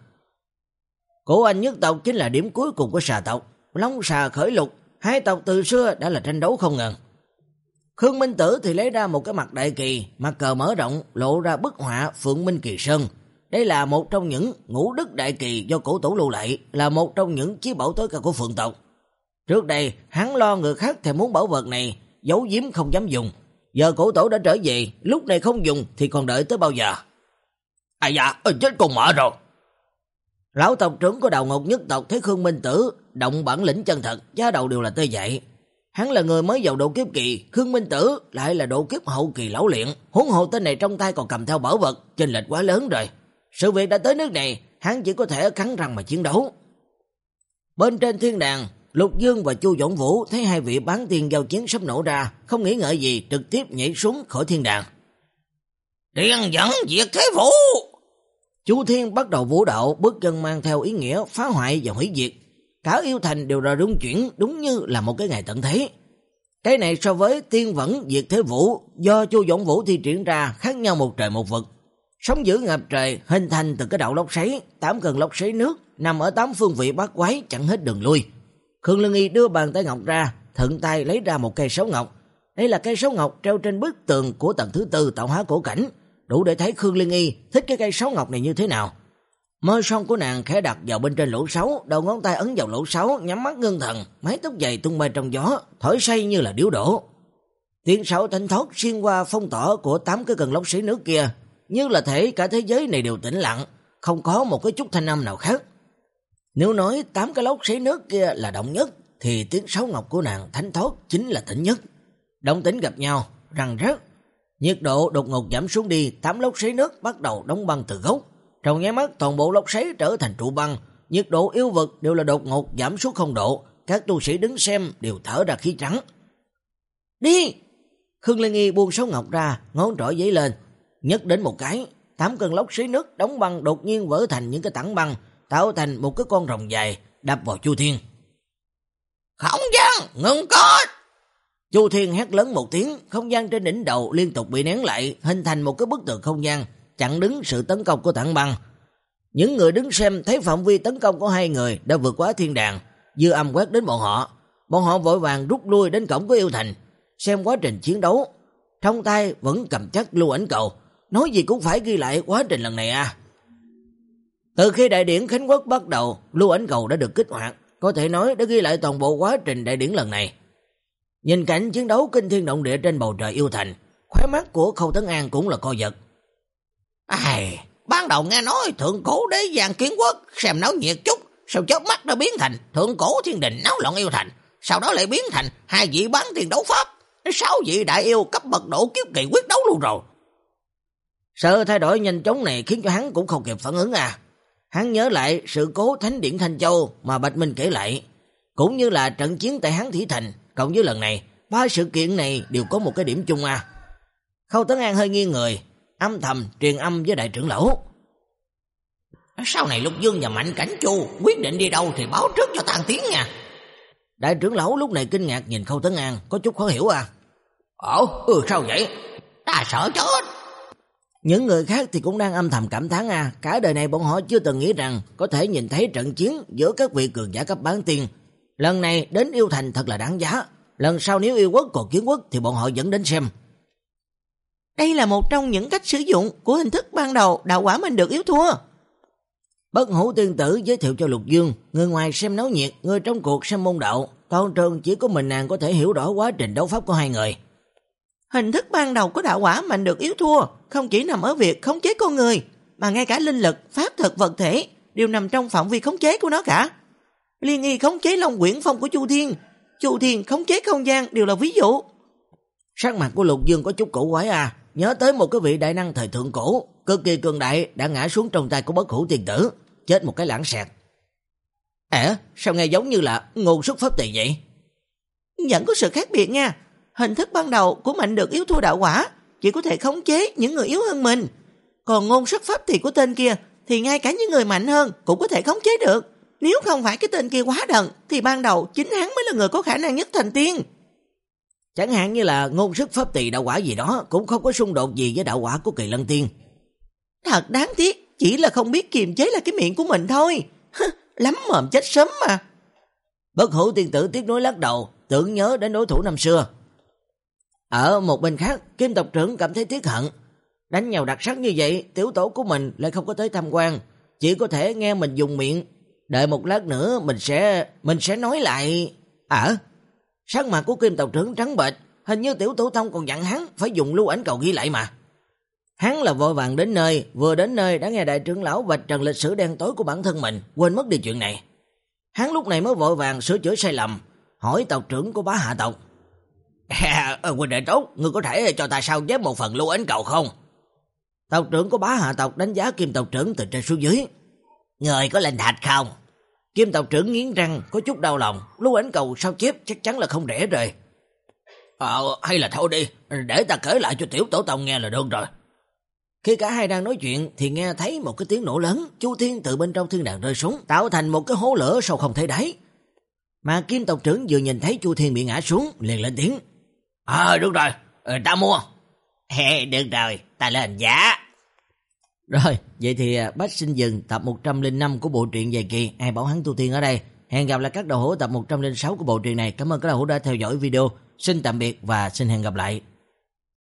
Cửu Anh nhất tộc chính là điểm cuối cùng của xà tộc, Long xà khởi lục, hai tộc từ xưa đã là tranh đấu không ngừng. Khương Minh Tử thì lấy ra một cái mặt đại kỳ, mặt cờ mở rộng, lộ ra bức họa Phượng Minh Kỳ Sơn. Đây là một trong những ngũ đức đại kỳ do cổ tổ lưu lại, là một trong những chí bảo tối cao của Phượng tộc. Trước đây, hắn lo người khác thì muốn bảo vật này, giấu giếm không dám dùng. Giờ cổ tổ đã trở về, lúc này không dùng thì còn đợi tới bao giờ? À dạ, chết con mẹ rồi. Lão tộc trưởng của Đầu Ngọc nhất tộc thấy Khương Minh Tử động bản lĩnh chân thật, da đầu đều là tê dại. Hắn là người mới vào độ kiếp kỳ, Khương Minh Tử lại là độ kiếp hậu kỳ lão luyện, huống hồ tên này trong tay còn cầm theo bảo vật, chênh lệch quá lớn rồi. Sự việc đã tới nước này, hắn chỉ có thể cắn răng mà chiến đấu. Bên trên thiên đàng, Lục Dương và Chu Dũng Vũ thấy hai vị bán tiên giao chiến sắp nổ ra, không nghĩ ngợi gì trực tiếp nhảy xuống khỏi thiên đàng. Tiên dẫn diệt thế vũ! Chu Thiên bắt đầu vũ đạo, bước chân mang theo ý nghĩa phá hoại và hủy diệt. Cả yêu thành đều ra rung chuyển, đúng như là một cái ngày tận thế. Cái này so với tiên vẫn diệt thế vũ do Chu Dũng Vũ thi triển ra khác nhau một trời một vực. Sóng dữ ngập trời hình thành từ cái đạo lốc xoáy, tám cơn lốc xoáy nước nằm ở tám phương vị bát quái chặn hết đường lui. Khương Lương Y đưa bàn tay ngọc ra, thuận tay lấy ra một cây sấu ngọc. Đây là cây sấu ngọc treo trên bức tường của tầng thứ tư tạo hóa cổ cảnh, đủ để thấy Khương Lương Y thích cái cây sấu ngọc này như thế nào. Môi son của nàng khẽ đặt vào bên trên lỗ sấu, đầu ngón tay ấn vào lỗ sấu, nhắm mắt ngưng thần, mái tóc dày tung bay trong gió, thổi say như là điếu đổ. Tiếng sáo thanh thoát xuyên qua phong tỏa của tám cái cơn lốc xoáy nước kia, như là thể cả thế giới này đều tĩnh lặng, không có một cái chút thanh âm nào khác. Nếu nói tám cái lốc xoáy nước kia là động nhất, thì tiếng sáo ngọc của nàng thánh thoát chính là tĩnh nhất. Động tĩnh gặp nhau, răng rớt, nhiệt độ đột ngột giảm xuống đi, tám lốc xoáy nước bắt đầu đóng băng từ gốc. Trong nháy mắt toàn bộ lốc xoáy trở thành trụ băng, nhiệt độ yêu vực đều là đột ngột giảm xuống không độ, các tu sĩ đứng xem đều thở ra khí trắng. Đi! Khương Lê Nghi buông sấu ngọc ra, ngón trỏ giấy lên, nhấc đến một cái, tám cơn lốc xí nước đóng băng đột nhiên vỡ thành những cái tảng băng, tạo thành một cái con rồng dài đập vào Chu Thiên. Không gian, ngừng cốt! Chu Thiên hét lớn một tiếng, không gian trên đỉnh đầu liên tục bị nén lại, hình thành một cái bức tường không gian, chặn đứng sự tấn công của tảng băng. Những người đứng xem thấy phạm vi tấn công của hai người đã vượt quá thiên đàng, dư âm quét đến bọn họ. Bọn họ vội vàng rút lui đến cổng của yêu thành, xem quá trình chiến đấu. Trong tay vẫn cầm chắc lưu ảnh cầu, nói gì cũng phải ghi lại quá trình lần này à. Từ khi đại điển Khánh Quốc bắt đầu, lưu ảnh cầu đã được kích hoạt, có thể nói đã ghi lại toàn bộ quá trình đại điển lần này. Nhìn cảnh chiến đấu kinh thiên động địa trên bầu trời yêu thành, khóe mắt của Khâu Tấn An cũng là co giật. Ai, ban đầu nghe nói thượng cổ đế giang Kiến Quốc xem náo nhiệt chút, sao chớp mắt đã biến thành thượng cổ thiên đình náo loạn yêu thành, sau đó lại biến thành hai vị bán tiền đấu pháp, sáu vị đại yêu cấp bậc độ kiếp kỳ quyết đấu luôn rồi. Sự thay đổi nhanh chóng này khiến cho hắn cũng không kịp phản ứng à. Hắn nhớ lại sự cố Thánh Điện Thanh Châu mà Bạch Minh kể lại, cũng như là trận chiến tại Hán Thủy Thành, cộng với lần này, ba sự kiện này đều có một cái điểm chung à. Khâu Tấn An hơi nghiêng người, âm thầm truyền âm với đại trưởng lão. Sau này Lục Dương và Mạnh Cảnh Chu quyết định đi đâu thì báo trước cho tan tiếng nha. Đại trưởng lão lúc này kinh ngạc nhìn Khâu Tấn An, có chút khó hiểu à. Ồ, ừ, sao vậy? Ta sợ chết. Những người khác thì cũng đang âm thầm cảm thán à, cả đời này bọn họ chưa từng nghĩ rằng có thể nhìn thấy trận chiến giữa các vị cường giả cấp bán tiên. Lần này đến yêu thành thật là đáng giá, lần sau nếu yêu quốc còn Kiến Quốc thì bọn họ vẫn đến xem. Đây là một trong những cách sử dụng của hình thức ban đầu đạo quả mình được yếu thua. Bất Hủ tiên tử giới thiệu cho Lục Dương, người ngoài xem náo nhiệt, người trong cuộc xem môn đạo, toàn trường chỉ có mình nàng có thể hiểu rõ quá trình đấu pháp của hai người. Hình thức ban đầu của đạo quả mạnh được yếu thua không chỉ nằm ở việc khống chế con người, mà ngay cả linh lực, pháp thực vật thể đều nằm trong phạm vi khống chế của nó cả. Liên Y khống chế Long Quyển Phong của Chu Thiên, Chu Thiên khống chế không gian đều là ví dụ. Sắc mặt của Lục Dương có chút cổ quái à, nhớ tới một cái vị đại năng thời thượng cổ, cực kỳ cường đại đã ngã xuống trong tay của Bất Hủ tiên tử, chết một cái lãng xẹt. Ẻ, sao nghe giống như là ngôn xuất pháp tỳ vậy? Vẫn có sự khác biệt nha. Hình thức ban đầu của mạnh được yếu thua đạo quả chỉ có thể khống chế những người yếu hơn mình. Còn ngôn xuất pháp tỳ của tên kia thì ngay cả những người mạnh hơn cũng có thể khống chế được. Nếu không phải cái tên kia quá đần thì ban đầu chính hắn mới là người có khả năng nhất thành tiên. Chẳng hạn như là ngôn sức pháp tỳ đạo quả gì đó cũng không có xung đột gì với đạo quả của Kỳ Lân Tiên. Thật đáng tiếc, chỉ là không biết kiềm chế là cái miệng của mình thôi. Lắm mồm chết sớm mà. Bất Hủ tiên tử tiếc nuối lắc đầu, tưởng nhớ đến đối thủ năm xưa. Ở một bên khác, Kim tộc trưởng cảm thấy tiếc hận. Đánh nhau đặc sắc như vậy, tiểu tổ của mình lại không có tới tham quan, chỉ có thể nghe mình dùng miệng. Đợi một lát nữa mình sẽ mình sẽ nói lại. À, sắc mặt của Kim tộc trưởng trắng bệch, hình như tiểu tổ tông còn dặn hắn phải dùng lưu ảnh cầu ghi lại mà. Hắn là vội vàng đến nơi, vừa đến nơi đã nghe đại trưởng lão vạch trần lịch sử đen tối của bản thân mình, quên mất đi chuyện này. Hắn lúc này mới vội vàng sửa chữa sai lầm, hỏi tộc trưởng của Bá Hạ tộc. À, huynh đệ tốt, ngươi có thể cho ta sao chép một phần lưu ảnh cầu không? Tộc trưởng của Bá Hạ tộc đánh giá Kim tộc trưởng từ trên xuống dưới. Người có linh thạch không? Kim tộc trưởng nghiến răng, có chút đau lòng, lưu ảnh cầu sao chép chắc chắn là không rẻ rồi. Ờ, hay là thôi đi, để ta kể lại cho tiểu tổ tông nghe là được rồi. Khi cả hai đang nói chuyện thì nghe thấy một cái tiếng nổ lớn, Chu Thiên từ bên trong thiên đàng rơi xuống, tạo thành một cái hố lửa sâu không thấy đáy. Mà Kim tộc trưởng vừa nhìn thấy Chu Thiên bị ngã xuống, liền lên tiếng. À, được rồi, ta mua. Hè, được rồi, ta lên giá. Rồi, vậy thì Bách xin dừng tập một trăm lẻ năm của bộ truyện dài kỳ Ai Bảo Hắn Tu Tiên ở đây. Hẹn gặp lại các đầu hữu tập một trăm lẻ sáu của bộ truyện này. Cảm ơn các đầu hữu đã theo dõi video. Xin tạm biệt và xin hẹn gặp lại.